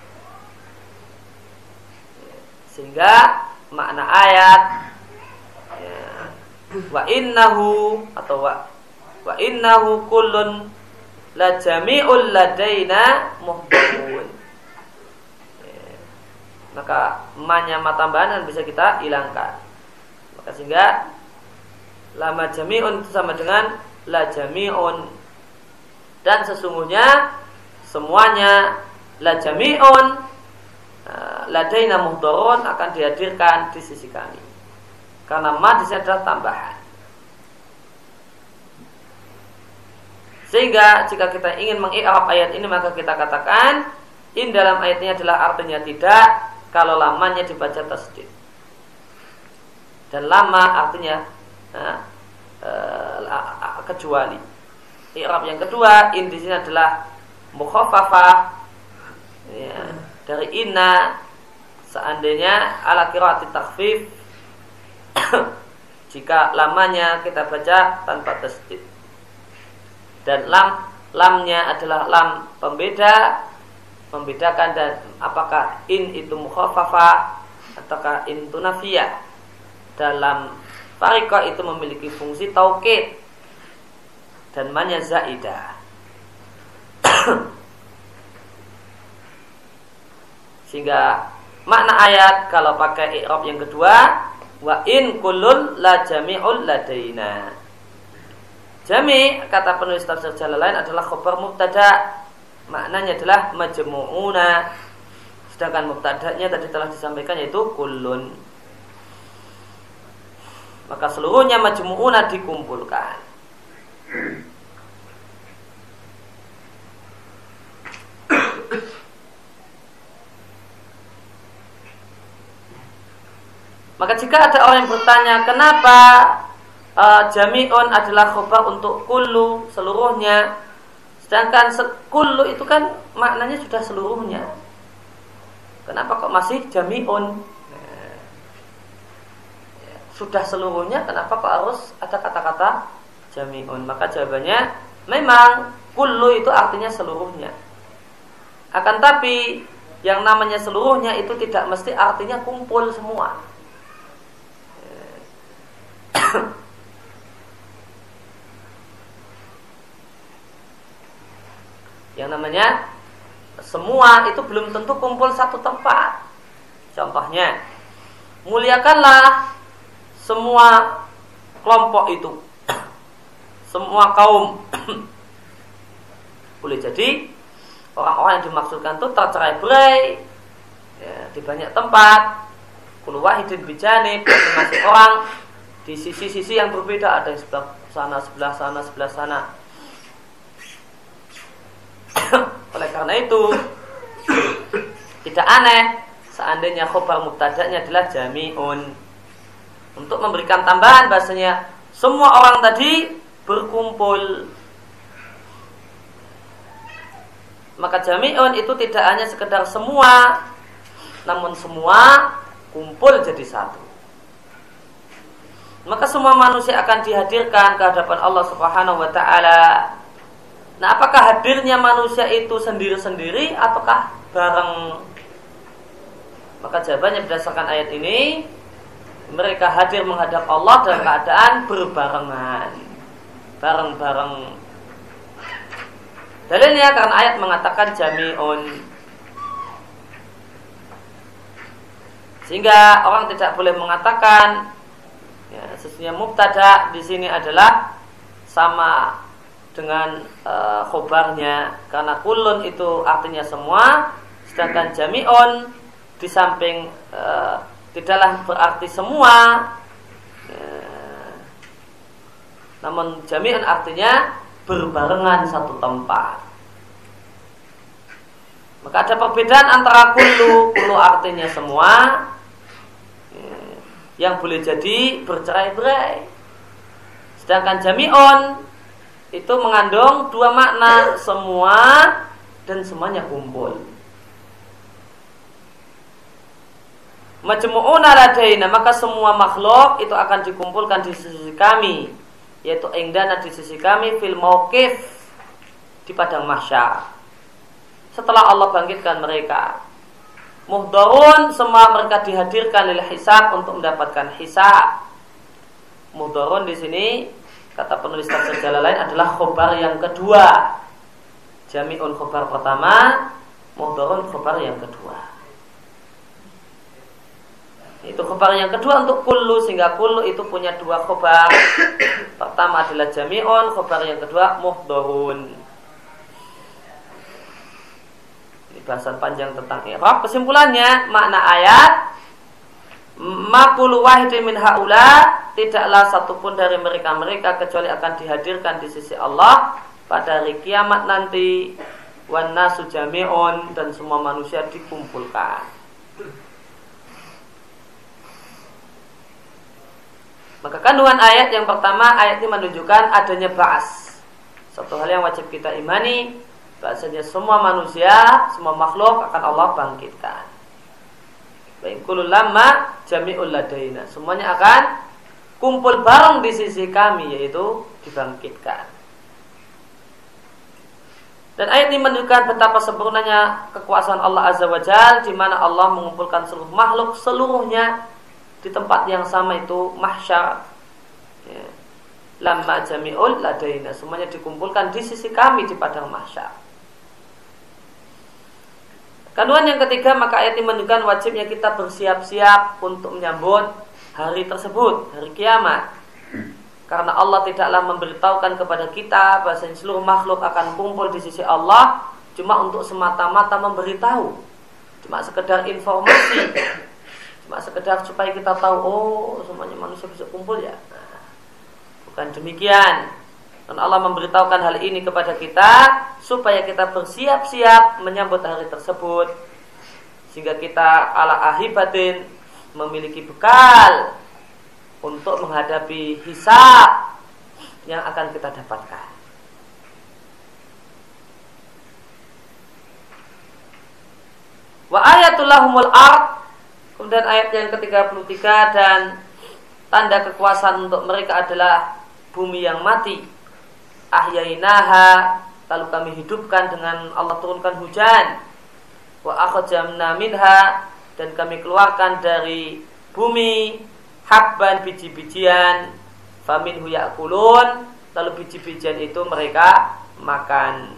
Sehingga makna ayat ya, wa innahu atau wa, wa innahu kullun la jami'ul ladaina muhdharun. Ya, maka ma-nya ma tambahan bisa kita hilangkan. Maka sehingga lama jami'un itu sama dengan la jami'un, dan sesungguhnya semuanya la jami'un ladaina muhdharun akan dihadirkan di sisi kami, karena ma di sini adalah tambahan. Sehingga jika kita ingin mengi'rab ayat ini maka kita katakan in dalam ayat ini adalah artinya tidak kalau lamanya dibaca tasdid, dan lama artinya nah, uh, kecuali. I'rab yang kedua in di sini adalah mukhaffafah ya, dari inna, seandainya ala qiraati takhfif jika lamanya kita baca tanpa tasdid, dan lam lamnya adalah lam pembeda, membedakan dan apakah in itu mukhaffafah ataukah in itu nafiyah. Dalam fariqah itu memiliki fungsi taukid dan ma-nya zaidah. Sehingga makna ayat kalau pakai i'rab yang kedua, wa in kullun la jami'ul ladaina. Jami' kata penulis tafsir Jalalain adalah khabar mubtada, maknanya adalah majmu'una, sedangkan mubtada'nya tadi telah disampaikan yaitu kullun. Maka seluruhnya majmu'una dikumpulkan. Maka jika ada orang yang bertanya kenapa uh, jami'un adalah khobar untuk kullu seluruhnya, sedangkan kullu itu kan maknanya sudah seluruhnya, kenapa kok masih jami'un? Nah, ya, sudah seluruhnya, kenapa kok harus ada kata-kata jami'un? Maka jawabannya memang kullu itu artinya seluruhnya, akan tapi yang namanya seluruhnya itu tidak mesti artinya kumpul semua. Yang namanya semua itu belum tentu kumpul satu tempat. Contohnya, muliakanlah semua kelompok itu, semua kaum. Boleh jadi orang-orang yang dimaksudkan itu tercerai-berai ya, di banyak tempat. Kullu wahidin bijanib, masing-masing orang di sisi-sisi yang berbeda, ada yang sebelah sana, sebelah sana, sebelah sana. Oleh karena itu Tidak aneh seandainya khobar mubtada'nya adalah jami'un, untuk memberikan tambahan bahasanya semua orang tadi berkumpul. Maka jami'un itu tidak hanya sekedar semua, namun semua kumpul jadi satu. Maka semua manusia akan dihadirkan ke hadapan Allah Subhanahu wa ta'ala. Nah, apakah hadirnya manusia itu sendiri-sendiri ataukah bareng? Maka jawabannya berdasarkan ayat ini, mereka hadir menghadap Allah dalam keadaan berbarengan, bareng-bareng. Dalilnya karena ayat mengatakan jami'un, sehingga orang tidak boleh mengatakan ya, sesungguhnya mubtada di sini adalah sama dengan e, khobarnya, karena kulun itu artinya semua, sedangkan jami'un di samping e, tidaklah berarti semua, e, namun jami'un artinya berbarengan satu tempat. Maka ada perbedaan antara kullu, kullu artinya semua, e, yang boleh jadi bercerai-berai, sedangkan jami'un itu mengandung dua makna, semua dan semuanya kumpul. Majmu'una ladaina, maka semua makhluk itu akan dikumpulkan di sisi kami, yaitu indana di sisi kami, fil mauqif, di padang mahsyar, setelah Allah bangkitkan mereka. Muhdharun, semua mereka dihadirkan lil hisab, untuk mendapatkan hisab. Muhdharun di sini kata penulis tafsir Jalalain adalah khobar yang kedua. Jami'un khobar pertama, muhdharun khobar yang kedua. Itu khobar yang kedua untuk kullu, sehingga kullu itu punya dua khobar. Pertama adalah jami'un, khobar yang kedua muhdharun. Ini bahasan panjang tentang i'rab. Kesimpulannya, makna ayat ma kullu wahidin min haula, tidaklah satupun dari mereka-mereka kecuali akan dihadirkan di sisi Allah pada hari kiamat nanti. Wan nasu jami'un, dan semua manusia dikumpulkan. Maka kandungan ayat yang pertama, ayat ini menunjukkan adanya ba'as, satu hal yang wajib kita imani, bahasanya semua manusia, semua makhluk akan Allah bangkitkan. Baik kullu lamma jami'ul ladaina, semuanya akan kumpul bareng di sisi kami, yaitu dibangkitkan. Dan ayat ini menunjukkan betapa sempurnanya kekuasaan Allah Azza wa Jalla, di mana Allah mengumpulkan seluruh makhluk seluruhnya di tempat yang sama, itu mahsyar. Ya. Lamma jami'ul ladaina, semuanya dikumpulkan di sisi kami di padang mahsyar. Kandungan yang ketiga, maka ayat ini menunjukkan wajibnya kita bersiap-siap untuk menyambut hari tersebut, hari kiamat. Karena Allah tidaklah memberitahukan kepada kita bahwa seluruh makhluk akan kumpul di sisi Allah cuma untuk semata-mata memberitahu, cuma sekedar informasi, cuma sekedar supaya kita tahu, oh semuanya manusia bisa kumpul ya. Nah, bukan demikian. Dan Allah memberitahukan hal ini kepada kita supaya kita bersiap-siap menyambut hari tersebut, sehingga kita ala ahibatin, memiliki bekal untuk menghadapi hisab yang akan kita dapatkan. Wa ayatul lahumul ard, kemudian ayat yang ketiga puluh tiga, dan tanda kekuasaan untuk mereka adalah bumi yang mati. Ahyainaha, lalu kami hidupkan dengan Allah turunkan hujan. Wa akhrajna minha, dan kami keluarkan dari bumi habban, biji-bijian. Faminhu ya'kulun, lalu biji-bijian itu mereka makan.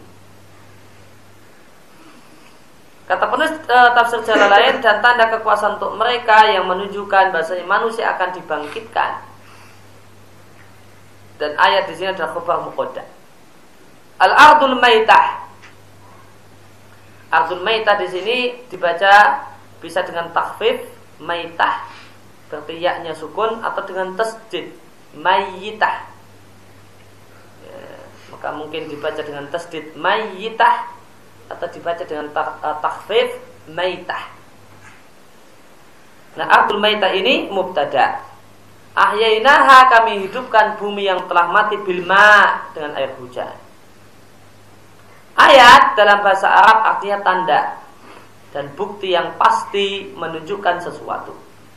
Kata penulis e, tafsir Jalalain, dan tanda kekuasaan untuk mereka yang menunjukkan bahasanya manusia akan dibangkitkan. Dan ayat di sini adalah khabar muqaddam. Al-ardul maitah. Ardul maitah di sini dibaca bisa dengan takhfif maitah, berarti ya-nya sukun, atau dengan tasdid mayyitah. Ya, maka mungkin dibaca dengan tasdid mayyitah, atau dibaca dengan takhfif maitah. Nah, ardul maitah ini mubtada. Ahyainaha, kami hidupkan bumi yang telah mati bilma, dengan air hujan. Ayat dalam bahasa Arab artinya tanda dan bukti yang pasti menunjukkan sesuatu.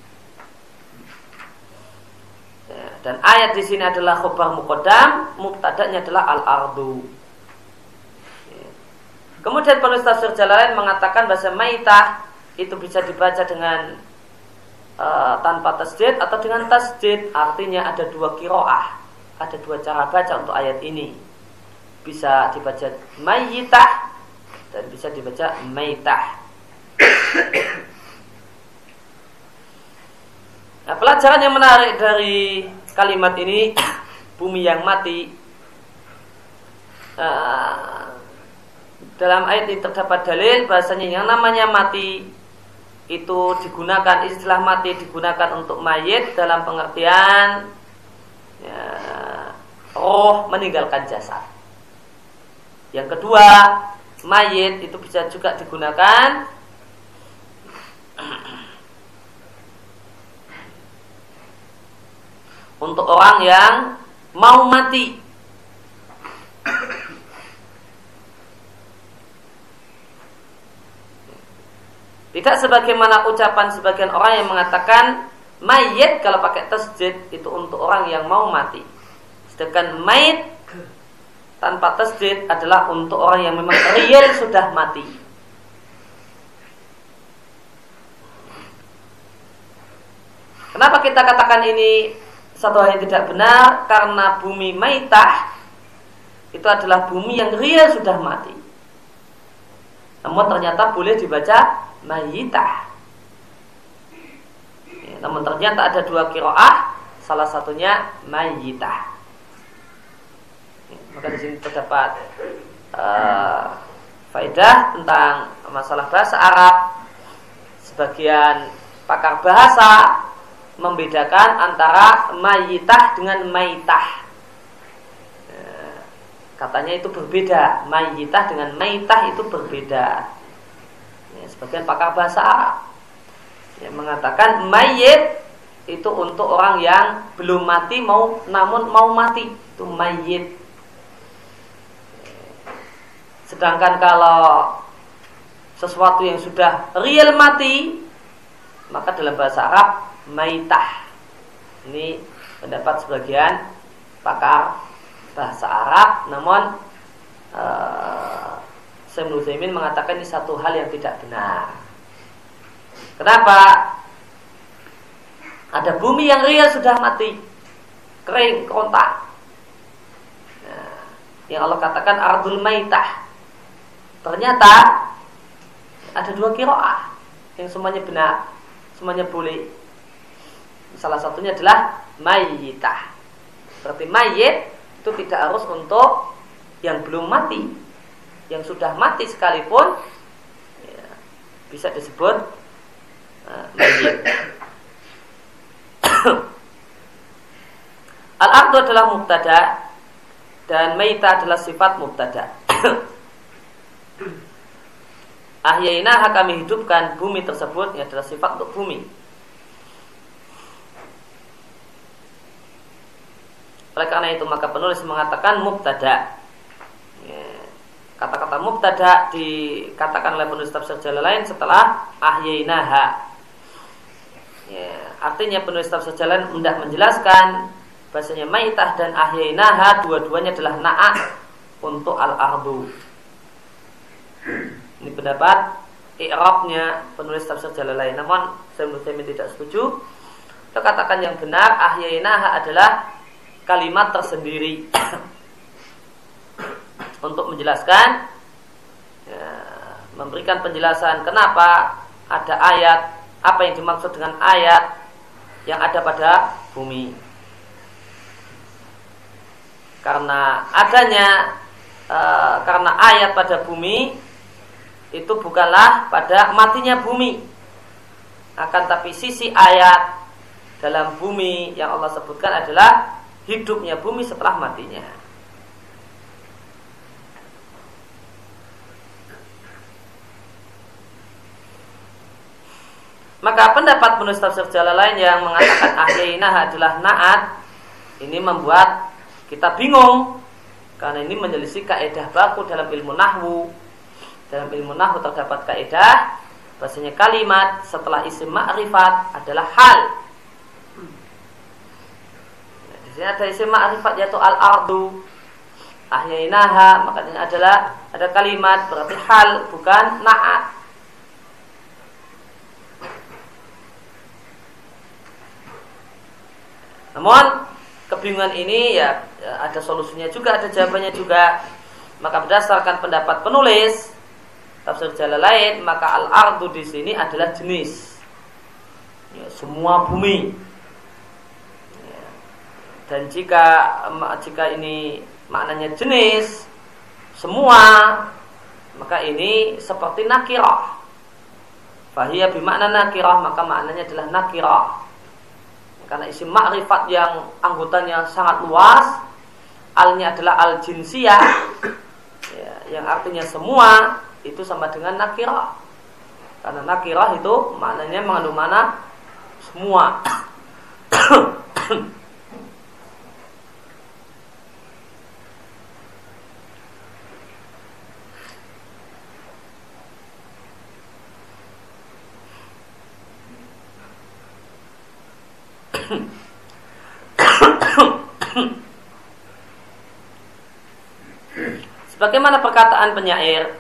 Ya, dan ayat di sini adalah khobar muqaddam, mubtada'nya adalah al-ardu. Ya. Kemudian penulis tafsir Jalalain mengatakan bahasa maitah itu bisa dibaca dengan Uh, tanpa tasdid atau dengan tasdid, artinya ada dua qiraah, ada dua cara baca untuk ayat ini. Bisa dibaca mayyitah dan bisa dibaca maitah. Nah, pelajaran yang menarik dari kalimat ini, bumi yang mati, uh, dalam ayat ini terdapat dalil bahasanya yang namanya mati itu digunakan, istilah mati digunakan untuk mayit dalam pengertian ya, roh meninggalkan jasad. Yang kedua, mayit itu bisa juga digunakan untuk orang yang mau mati. Tidak sebagaimana ucapan sebagian orang yang mengatakan mayit kalau pakai tasdid itu untuk orang yang mau mati. Sedangkan mayit tanpa tasdid adalah untuk orang yang memang real sudah mati. Kenapa kita katakan ini satu hal yang tidak benar? Karena bumi maitah itu adalah bumi yang real sudah mati. Namun ternyata boleh dibaca mayitah. Ya, namun ternyata ada dua qiraah, salah satunya mayitah. Ya, maka di sini terdapat uh, faedah tentang masalah bahasa Arab. Sebagian pakar bahasa membedakan antara mayitah dengan maitah. Ya, katanya itu berbeda. Mayitah dengan maitah itu berbeda. Ya, sebagian pakar bahasa Arab yang mengatakan mayit itu untuk orang yang belum mati mau namun mau mati, itu mayit. Sedangkan kalau sesuatu yang sudah real mati, maka dalam bahasa Arab maitah. Ini pendapat sebagian pakar bahasa Arab, namun uh, Syekh Utsaimin mengatakan ini satu hal yang tidak benar. Kenapa? Ada bumi yang real sudah mati, kering, kerontak. Nah, yang Allah katakan ardul maitah. Ternyata ada dua qiraah yang semuanya benar, semuanya boleh. Salah satunya adalah mayyitah. Berarti mayyit itu tidak harus untuk yang belum mati. Yang sudah mati sekalipun ya, bisa disebut uh, mayyit. Al-ardu adalah mubtada dan maitah adalah sifat mubtada. Ahyainaha, kami hidupkan bumi tersebut, ini adalah sifat untuk bumi. Oleh karena itu maka penulis mengatakan mubtada. Ya, kata-kata mubtada dikatakan oleh penulis tafsir Jalalain setelah ahyainaha. Ya, artinya penulis tafsir Jalalain hendak menjelaskan bahasanya maitah dan ahyainaha dua-duanya adalah na'at untuk al-ardu. Ini pendapat i'rabnya penulis tafsir Jalalain. Namun Syekh Utsaimin tidak setuju. Kita katakan yang benar ahyainaha adalah kalimat tersendiri untuk menjelaskan ya, memberikan penjelasan kenapa ada ayat, apa yang dimaksud dengan ayat yang ada pada bumi. Karena adanya e, karena ayat pada bumi itu bukanlah pada matinya bumi, akan tapi sisi ayat dalam bumi yang Allah sebutkan adalah hidupnya bumi setelah matinya. Maka pendapat penulis tafsir Jalalain yang mengatakan ahyainah adalah na'at, ini membuat kita bingung, karena ini menyelisih kaidah baku dalam ilmu nahwu. Dalam ilmu nahwu terdapat kaidah bahasanya kalimat setelah isim ma'rifat adalah hal. Di sini ada isim ma'rifat yaitu al-ardu, ahyainaha, maka ini adalah ada kalimat berarti hal, bukan na'at. Namun kebingungan ini ya ada solusinya juga, ada jawabannya juga. Maka berdasarkan pendapat penulis tafsir Jalalain, maka al-ardu di sini adalah jenis, ya, semua bumi. Ya. Dan jika jika ini maknanya jenis semua, maka ini seperti nakirah. Fahiyya bimakna nakirah, maka maknanya adalah nakirah. Karena isim ma'rifat yang anggotanya sangat luas, alnya adalah al-jinsiyah, ya, yang artinya semua, itu sama dengan nakirah. Karena nakirah itu maknanya mengandung mana semua. Sebagaimana perkataan penyair,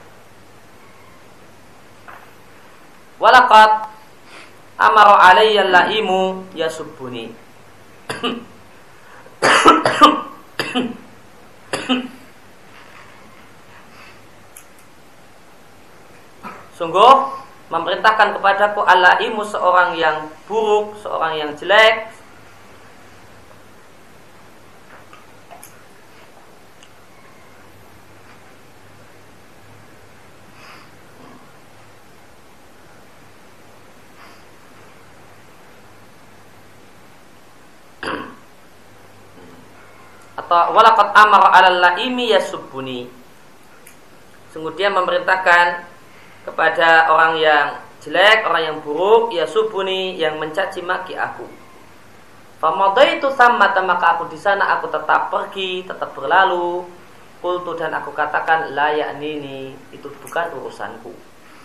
walaqad amara alayya laimu yasubbuni. Sungguh memerintahkan kepadaku al-laimu, seorang yang buruk, seorang yang jelek, atau walaqad amara 'alal laimi yasubbuni. Sungguh dia memerintahkan kepada orang yang jelek, orang yang buruk, yasubbuni, yang mencaci maki aku. Famadaitu tsammata, maka aku di sana aku tetap pergi, tetap berlalu. Qultu, dan aku katakan la ya'nini, itu bukan urusanku.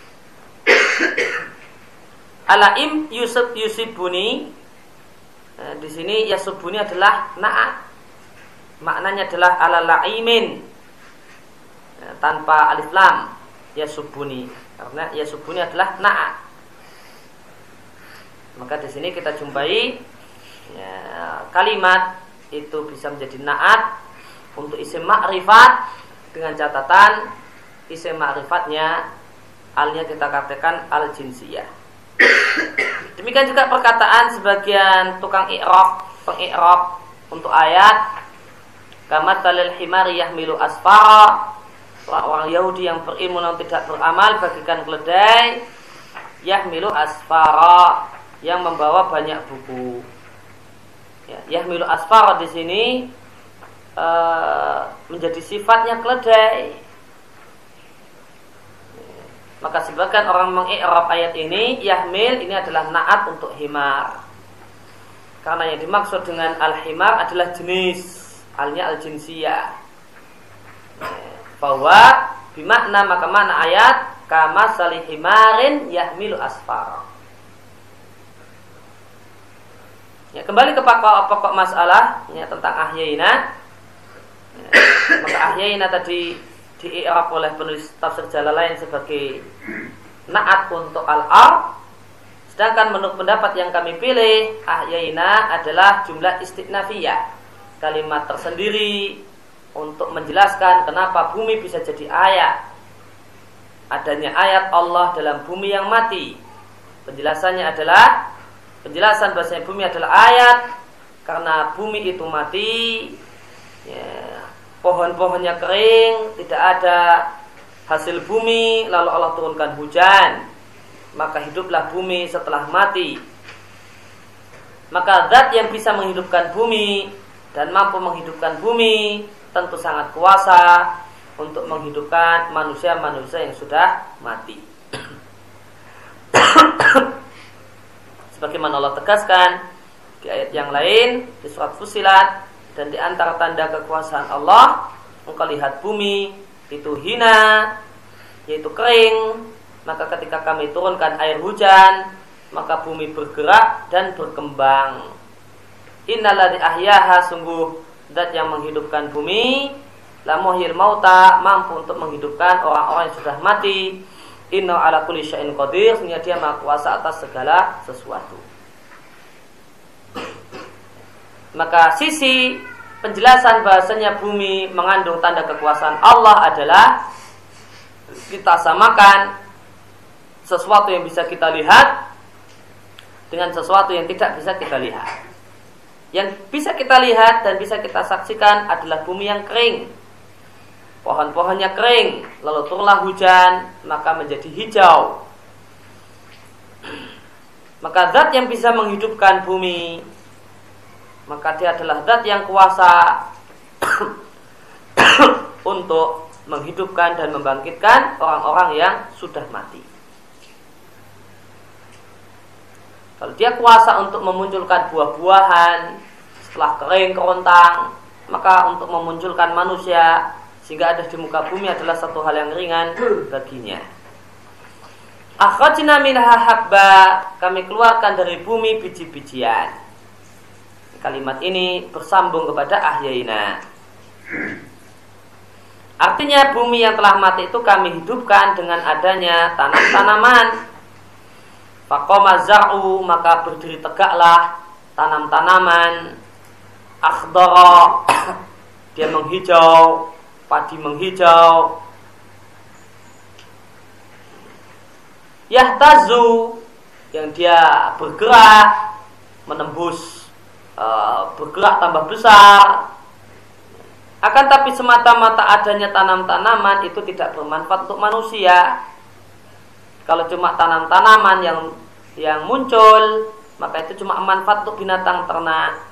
Alaim yusub yusibuni. Nah, di sini yasubbuni adalah na'at. Maknanya adalah ala la'imin, ya, tanpa alif lam, yasubbuni, karena yasubbuni adalah na'at. Maka di sini kita jumpai ya, kalimat itu bisa menjadi na'at untuk isim ma'rifat, dengan catatan isim ma'rifatnya alnya kita katakan al-jinsiyah. Demikian juga perkataan sebagian tukang i'rab, peng-i'rab untuk ayat kamatsalil himari yahmilu asfara, orang Yahudi yang berilmu namun tidak beramal bagikan keledai, yahmilu asfara, yang membawa banyak buku. Ya, yahmilu asfara di sini e, menjadi sifatnya keledai. Maka sebagian orang mengi'rab ayat ini, yahmil ini adalah na'at untuk himar. Karena yang dimaksud dengan al-himar adalah jenis, alnya al-jinsiyah. Bahwa bimakna, maka makna ayat kama salihimarin yahmilu asfar. Ya, kembali ke pokok-pokok masalah ya, tentang ahyaina. Ya, maka ahyaina tadi di-i'rab oleh penulis tafsir Jalalain sebagai na'at untuk al-ar. Sedangkan menurut pendapat yang kami pilih, ahyaina adalah jumlah istinafiyah, kalimat tersendiri untuk menjelaskan kenapa bumi bisa jadi ayat. Adanya ayat Allah dalam bumi yang mati. Penjelasannya adalah penjelasan bahasanya bumi adalah ayat karena bumi itu mati, ya, pohon-pohonnya kering, tidak ada hasil bumi, lalu Allah turunkan hujan, maka hiduplah bumi setelah mati. Maka zat yang bisa menghidupkan bumi dan mampu menghidupkan bumi tentu sangat kuasa untuk menghidupkan manusia-manusia yang sudah mati. Sebagaimana Allah tegaskan di ayat yang lain di surat Fussilat, dan di antara tanda kekuasaan Allah, engkau lihat bumi itu hina, yaitu kering, maka ketika kami turunkan air hujan, maka bumi bergerak dan berkembang. Innalladzi ahyaha, sungguh zat yang menghidupkan bumi, la muhyil mauta, mampu untuk menghidupkan orang-orang yang sudah mati. Inna ala kulli syai'in qadir, sehingga dia maha kuasa atas segala sesuatu. Maka sisi penjelasan bahasanya bumi mengandung tanda kekuasaan Allah adalah kita samakan sesuatu yang bisa kita lihat dengan sesuatu yang tidak bisa kita lihat. Yang bisa kita lihat dan bisa kita saksikan adalah bumi yang kering. Pohon-pohonnya kering, lalu turunlah hujan, maka menjadi hijau. Maka zat yang bisa menghidupkan bumi, maka dia adalah zat yang kuasa untuk menghidupkan dan membangkitkan orang-orang yang sudah mati. Kalau dia kuasa untuk memunculkan buah-buahan setelah kering kerontang, maka untuk memunculkan manusia sehingga ada di muka bumi adalah satu hal yang ringan baginya. Akhrajna minha habba, kami keluarkan dari bumi biji-bijian. Kalimat ini bersambung kepada ahyaina. Artinya bumi yang telah mati itu kami hidupkan dengan adanya tanam-tanaman. Faqama zar'u, maka berdiri tegaklah tanam-tanaman. Akhdara, dia menghijau, padi menghijau. Yahtazu, yang dia bergerak, menembus, uh, bergerak tambah besar. Akan tapi semata-mata adanya tanam-tanaman itu tidak bermanfaat untuk manusia. Kalau cuma tanam-tanaman yang yang muncul, maka itu cuma manfaat untuk binatang ternak.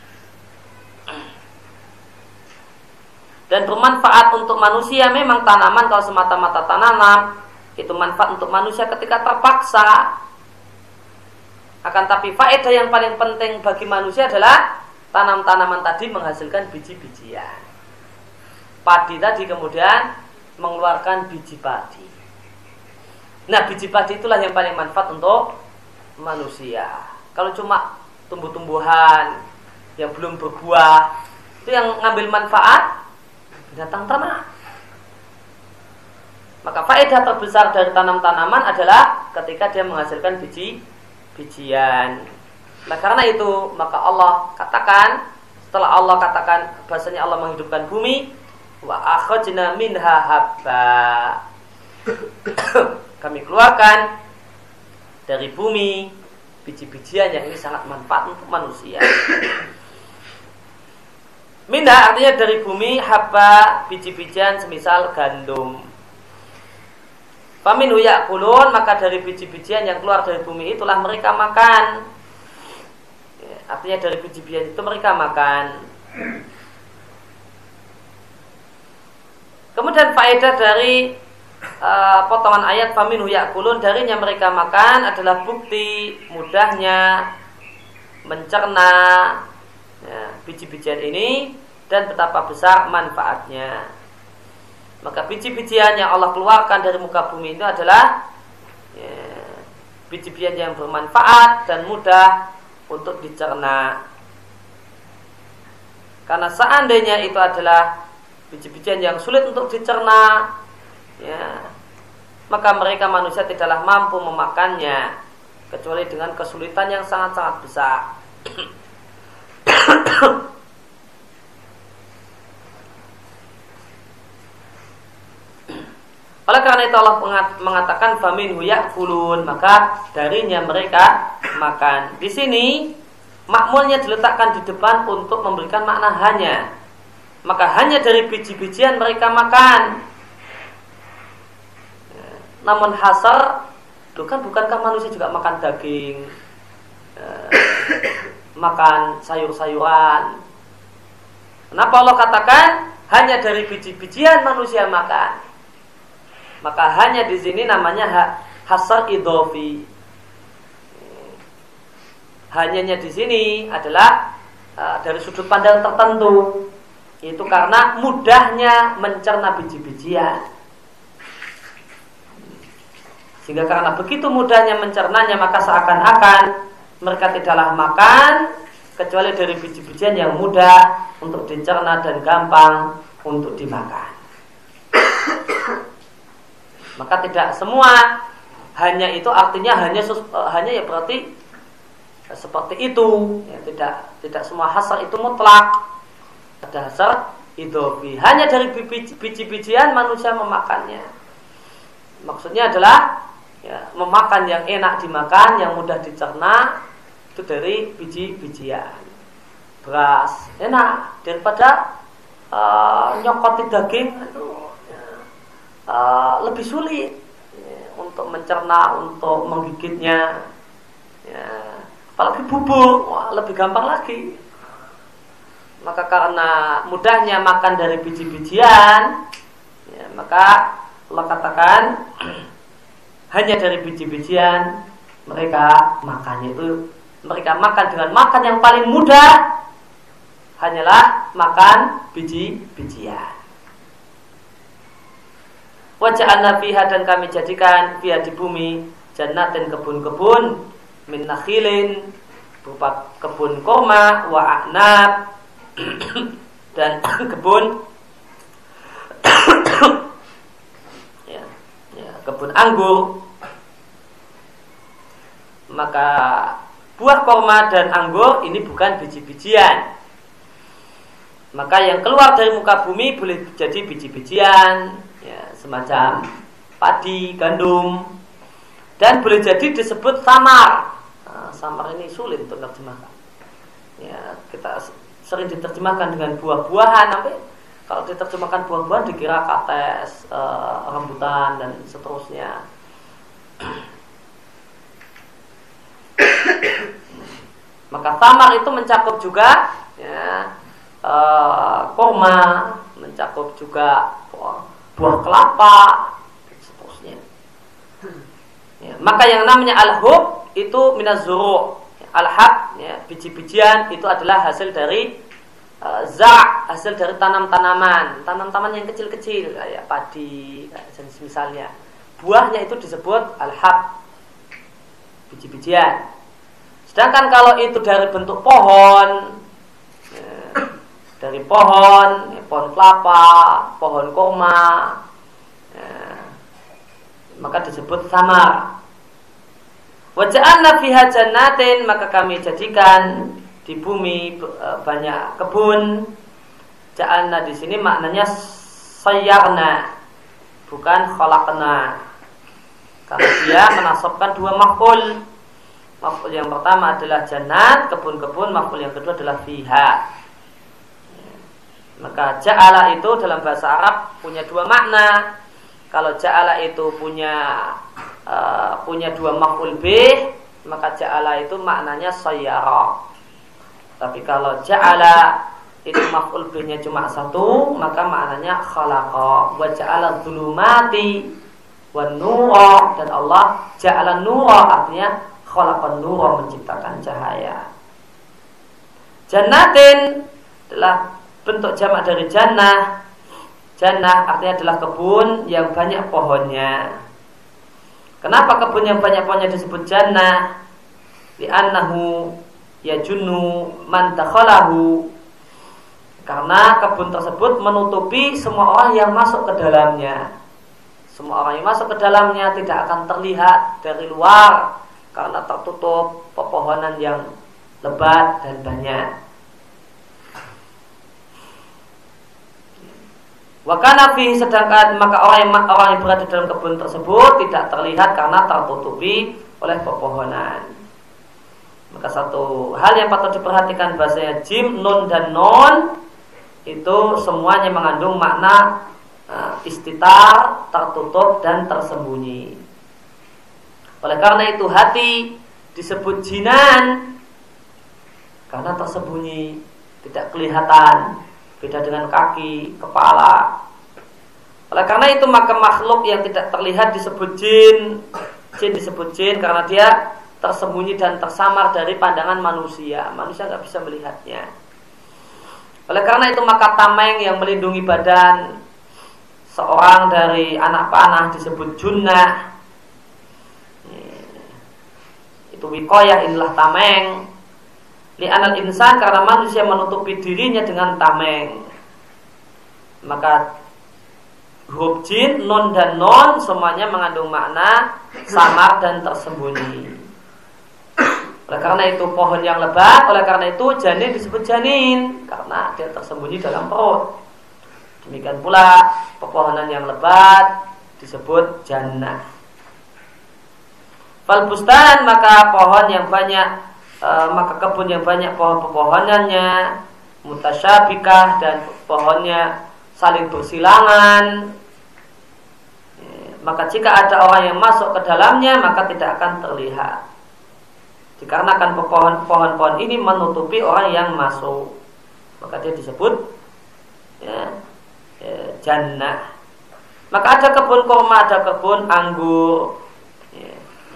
Dan bermanfaat untuk manusia memang tanaman, kalau semata-mata tanaman itu manfaat untuk manusia ketika terpaksa. Akan tapi faedah yang paling penting bagi manusia adalah tanam-tanaman tadi menghasilkan biji-bijian. Padi tadi kemudian mengeluarkan biji padi. Nah, biji padi itulah yang paling manfaat untuk manusia. Kalau cuma tumbuh-tumbuhan yang belum berbuah, itu yang ngambil manfaat binatang ternak. Maka faedah terbesar dari tanam-tanaman adalah ketika dia menghasilkan biji-bijian. Nah, karena itu maka Allah katakan, setelah Allah katakan bahasanya Allah menghidupkan bumi, wa akhrajna minha habba, kami keluarkan dari bumi biji-bijian yang ini sangat manfaat untuk manusia. Minha artinya dari bumi, habba biji-bijian semisal gandum. Faminhu ya'kulun, maka dari biji-bijian yang keluar dari bumi itulah mereka makan. Ya, artinya dari biji-bijian itu mereka makan. Kemudian faedah dari uh, potongan ayat faminhu ya'kulun, darinya mereka makan, adalah bukti mudahnya mencerna ya, biji-bijian ini dan betapa besar manfaatnya. Maka biji-bijian yang Allah keluarkan dari muka bumi itu adalah ya, biji-bijian yang bermanfaat dan mudah untuk dicerna. Karena seandainya itu adalah biji-bijian yang sulit untuk dicerna, ya, maka mereka manusia tidaklah mampu memakannya kecuali dengan kesulitan yang sangat-sangat besar. Oleh karena itu Allah mengatakan faminhu ya'kulun, maka darinya mereka makan. Di sini makmulnya diletakkan di depan untuk memberikan makna hanya. Maka hanya dari biji-bijian mereka makan. Namun hasar, itu kan bukankah manusia juga makan daging, eh, makan sayur-sayuran? Kenapa Allah katakan hanya dari biji-bijian manusia makan? Maka hanya di sini namanya hasar idhofi. hanyanya di sini adalah uh, dari sudut pandang tertentu, itu karena mudahnya mencerna biji-bijian. Sehingga karena begitu mudahnya mencernanya, maka seakan-akan mereka tidaklah makan kecuali dari biji-bijian yang mudah untuk dicerna dan gampang untuk dimakan. Maka tidak semua hanya itu artinya hanya hanya ya berarti seperti itu. Ya, tidak tidak semua hasar itu mutlak. Ada hasar idhofi. Hanya dari biji-bijian manusia memakannya. Maksudnya adalah ya, memakan yang enak dimakan, yang mudah dicerna, itu dari biji-bijian. Beras enak daripada uh, nyokoti daging itu uh, lebih sulit ya, untuk mencerna, untuk menggigitnya ya. Apalagi bubur, wah, lebih gampang lagi. Maka karena mudahnya makan dari biji-bijian ya, maka Allah katakan hanya dari biji-bijian mereka makannya itu, mereka makan dengan makan yang paling mudah hanyalah makan biji-bijian. Wa ja'alna fiha, dan kami jadikan fiha di bumi jannatin, kebun-kebun, min nakhilin, berupa kebun kurma, wa a'nab, dan kebun ya, ya, kebun anggur. Maka buah kurma dan anggur ini bukan biji-bijian. Maka yang keluar dari muka bumi boleh jadi biji-bijian ya, semacam padi, gandum, dan boleh jadi disebut samar. Nah, samar ini sulit untuk diterjemahkan ya, kita sering diterjemahkan dengan buah-buahan, tapi kalau diterjemahkan buah-buahan dikira kates, e, rambutan dan seterusnya. Maka tamar itu mencakup juga ya, e, kurma, mencakup juga buah, buah kelapa dan seterusnya ya. Maka yang namanya al-hub itu minaz zuru', al-hab ya, biji-bijian itu adalah hasil dari e, za', hasil dari tanam-tanaman, tanam-tanaman yang kecil-kecil kayak padi dan misalnya. Buahnya itu disebut al-hab, biji-bijian. Sedangkan kalau itu dari bentuk pohon ya, dari pohon ya, pohon kelapa, pohon kurma ya, maka disebut samar. Wa ja'alna fiha jannatin, maka kami jadikan di bumi banyak kebun. Ja'alna di sini maknanya sayyarna, bukan khalaqna, karena dia menasabkan dua maf'ul. Maf'ul yang pertama adalah jannat, kebun-kebun. Maf'ul yang kedua adalah fiha. Maka ja'ala itu dalam bahasa Arab punya dua makna. Kalau ja'ala itu punya uh, punya dua maf'ul bih, maka ja'ala itu maknanya sayyara. Tapi kalau ja'ala itu maf'ul bihnya cuma satu, maka maknanya khalaqa. Wa ja'ala dhulumati wan nura, dan Allah ja'ala nura artinya khalaqan nura, menciptakan cahaya. Jannatin adalah bentuk jamak dari jannah. Jannah artinya adalah kebun yang banyak pohonnya. Kenapa kebun yang banyak pohonnya disebut jannah? Li'annahu yajunnu man dakhalahu, karena kebun tersebut menutupi semua orang yang masuk ke dalamnya. Semua orang yang masuk ke dalamnya tidak akan terlihat dari luar karena tertutup pepohonan yang lebat dan banyak. Wa kana fihi, sedangkan maka orang yang orang yang berada dalam kebun tersebut tidak terlihat karena tertutupi oleh pepohonan. Maka satu hal yang patut diperhatikan, bahasanya jim, nun dan non itu semuanya mengandung makna uh, istitar, tertutup dan tersembunyi. Oleh karena itu hati disebut jinan karena tersembunyi, tidak kelihatan, beda dengan kaki, kepala. Oleh karena itu maka makhluk yang tidak terlihat disebut jin. Jin disebut jin karena dia tersembunyi dan tersamar dari pandangan manusia. Manusia nggak bisa melihatnya. Oleh karena itu maka tameng yang melindungi badan seorang dari anak panah disebut junnah. Itu wiqayah, inilah tameng. Li'anal insan, karena manusia menutupi dirinya dengan tameng. Maka huruf jin, nun dan non semuanya mengandung makna samar dan tersembunyi. Oleh karena itu pohon yang lebat, oleh karena itu janin disebut janin karena dia tersembunyi dalam perut. Demikian pula pepohonan yang lebat disebut jannah. Fal bustan, maka pohon yang banyak e, maka kebun yang banyak pohon-pohonannya mutasyabikah dan pohonnya saling bersilangan. E, maka jika ada orang yang masuk ke dalamnya maka tidak akan terlihat. Dikarenakan pohon-pohon ini menutupi orang yang masuk, maka dia disebut ya, ya, jannah. Maka ada kebun kurma, ada kebun anggur. Ya.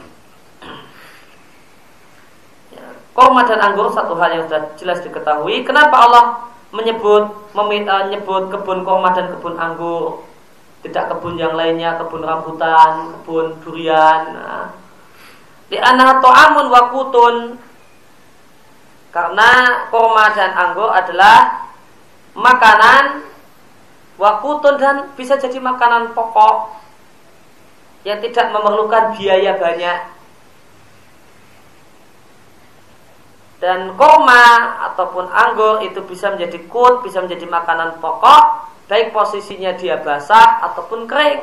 Kurma dan anggur satu hal yang sudah jelas diketahui. Kenapa Allah menyebut meminta menyebut kebun kurma dan kebun anggur, tidak kebun yang lainnya, kebun rambutan, kebun durian? Nah, li'annaha ta'amun wa qutun, karena kurma dan anggur adalah makanan, wa qutun, dan bisa jadi makanan pokok yang tidak memerlukan biaya banyak. Dan kurma ataupun anggur itu bisa menjadi qut, bisa menjadi makanan pokok, baik posisinya dia basah ataupun kering.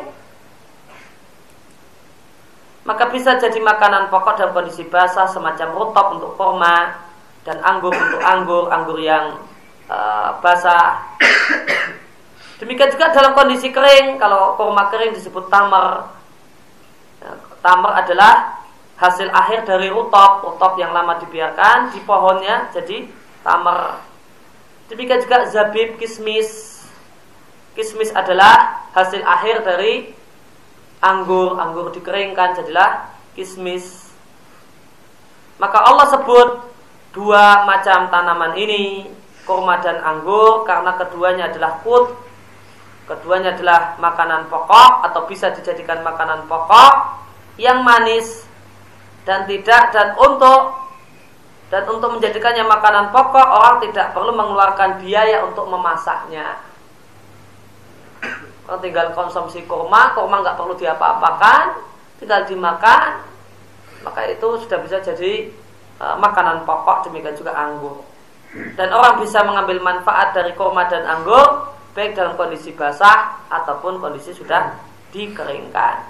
Maka bisa jadi makanan pokok dalam kondisi basah semacam rutop untuk kurma dan anggur untuk anggur, anggur yang uh, basah. Demikian juga dalam kondisi kering, kalau kurma kering disebut tamar. Tamar adalah hasil akhir dari rutop, rutop yang lama dibiarkan di pohonnya jadi tamar. Demikian juga zabib, kismis. Kismis adalah hasil akhir dari anggur, anggur dikeringkan jadilah kismis. Maka Allah sebut dua macam tanaman ini, kurma dan anggur, karena keduanya adalah qut, keduanya adalah makanan pokok atau bisa dijadikan makanan pokok yang manis dan tidak dan untuk dan untuk menjadikannya makanan pokok orang tidak perlu mengeluarkan biaya untuk memasaknya. Orang tinggal konsumsi kurma, kurma nggak perlu diapa-apakan, tinggal dimakan, maka itu sudah bisa jadi uh, makanan pokok. Demikian juga anggur. Dan orang bisa mengambil manfaat dari kurma dan anggur baik dalam kondisi basah ataupun kondisi sudah dikeringkan.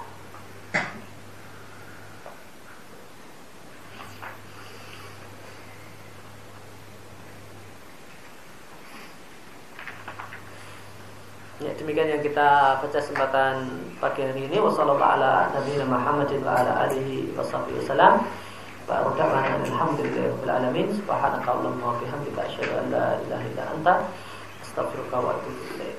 Ya, demikian yang kita baca kesempatan pagi hari ini. Wassallallahu ala nabiyina Muhammadin wa ala alihi washabbihi wasallam. Wa radana alhamdulillahi rabbil alamin. Subhanakallahumma wa bihamdika asyhadu an la ilaha illa anta astaghfiruka wa atubu ilaik.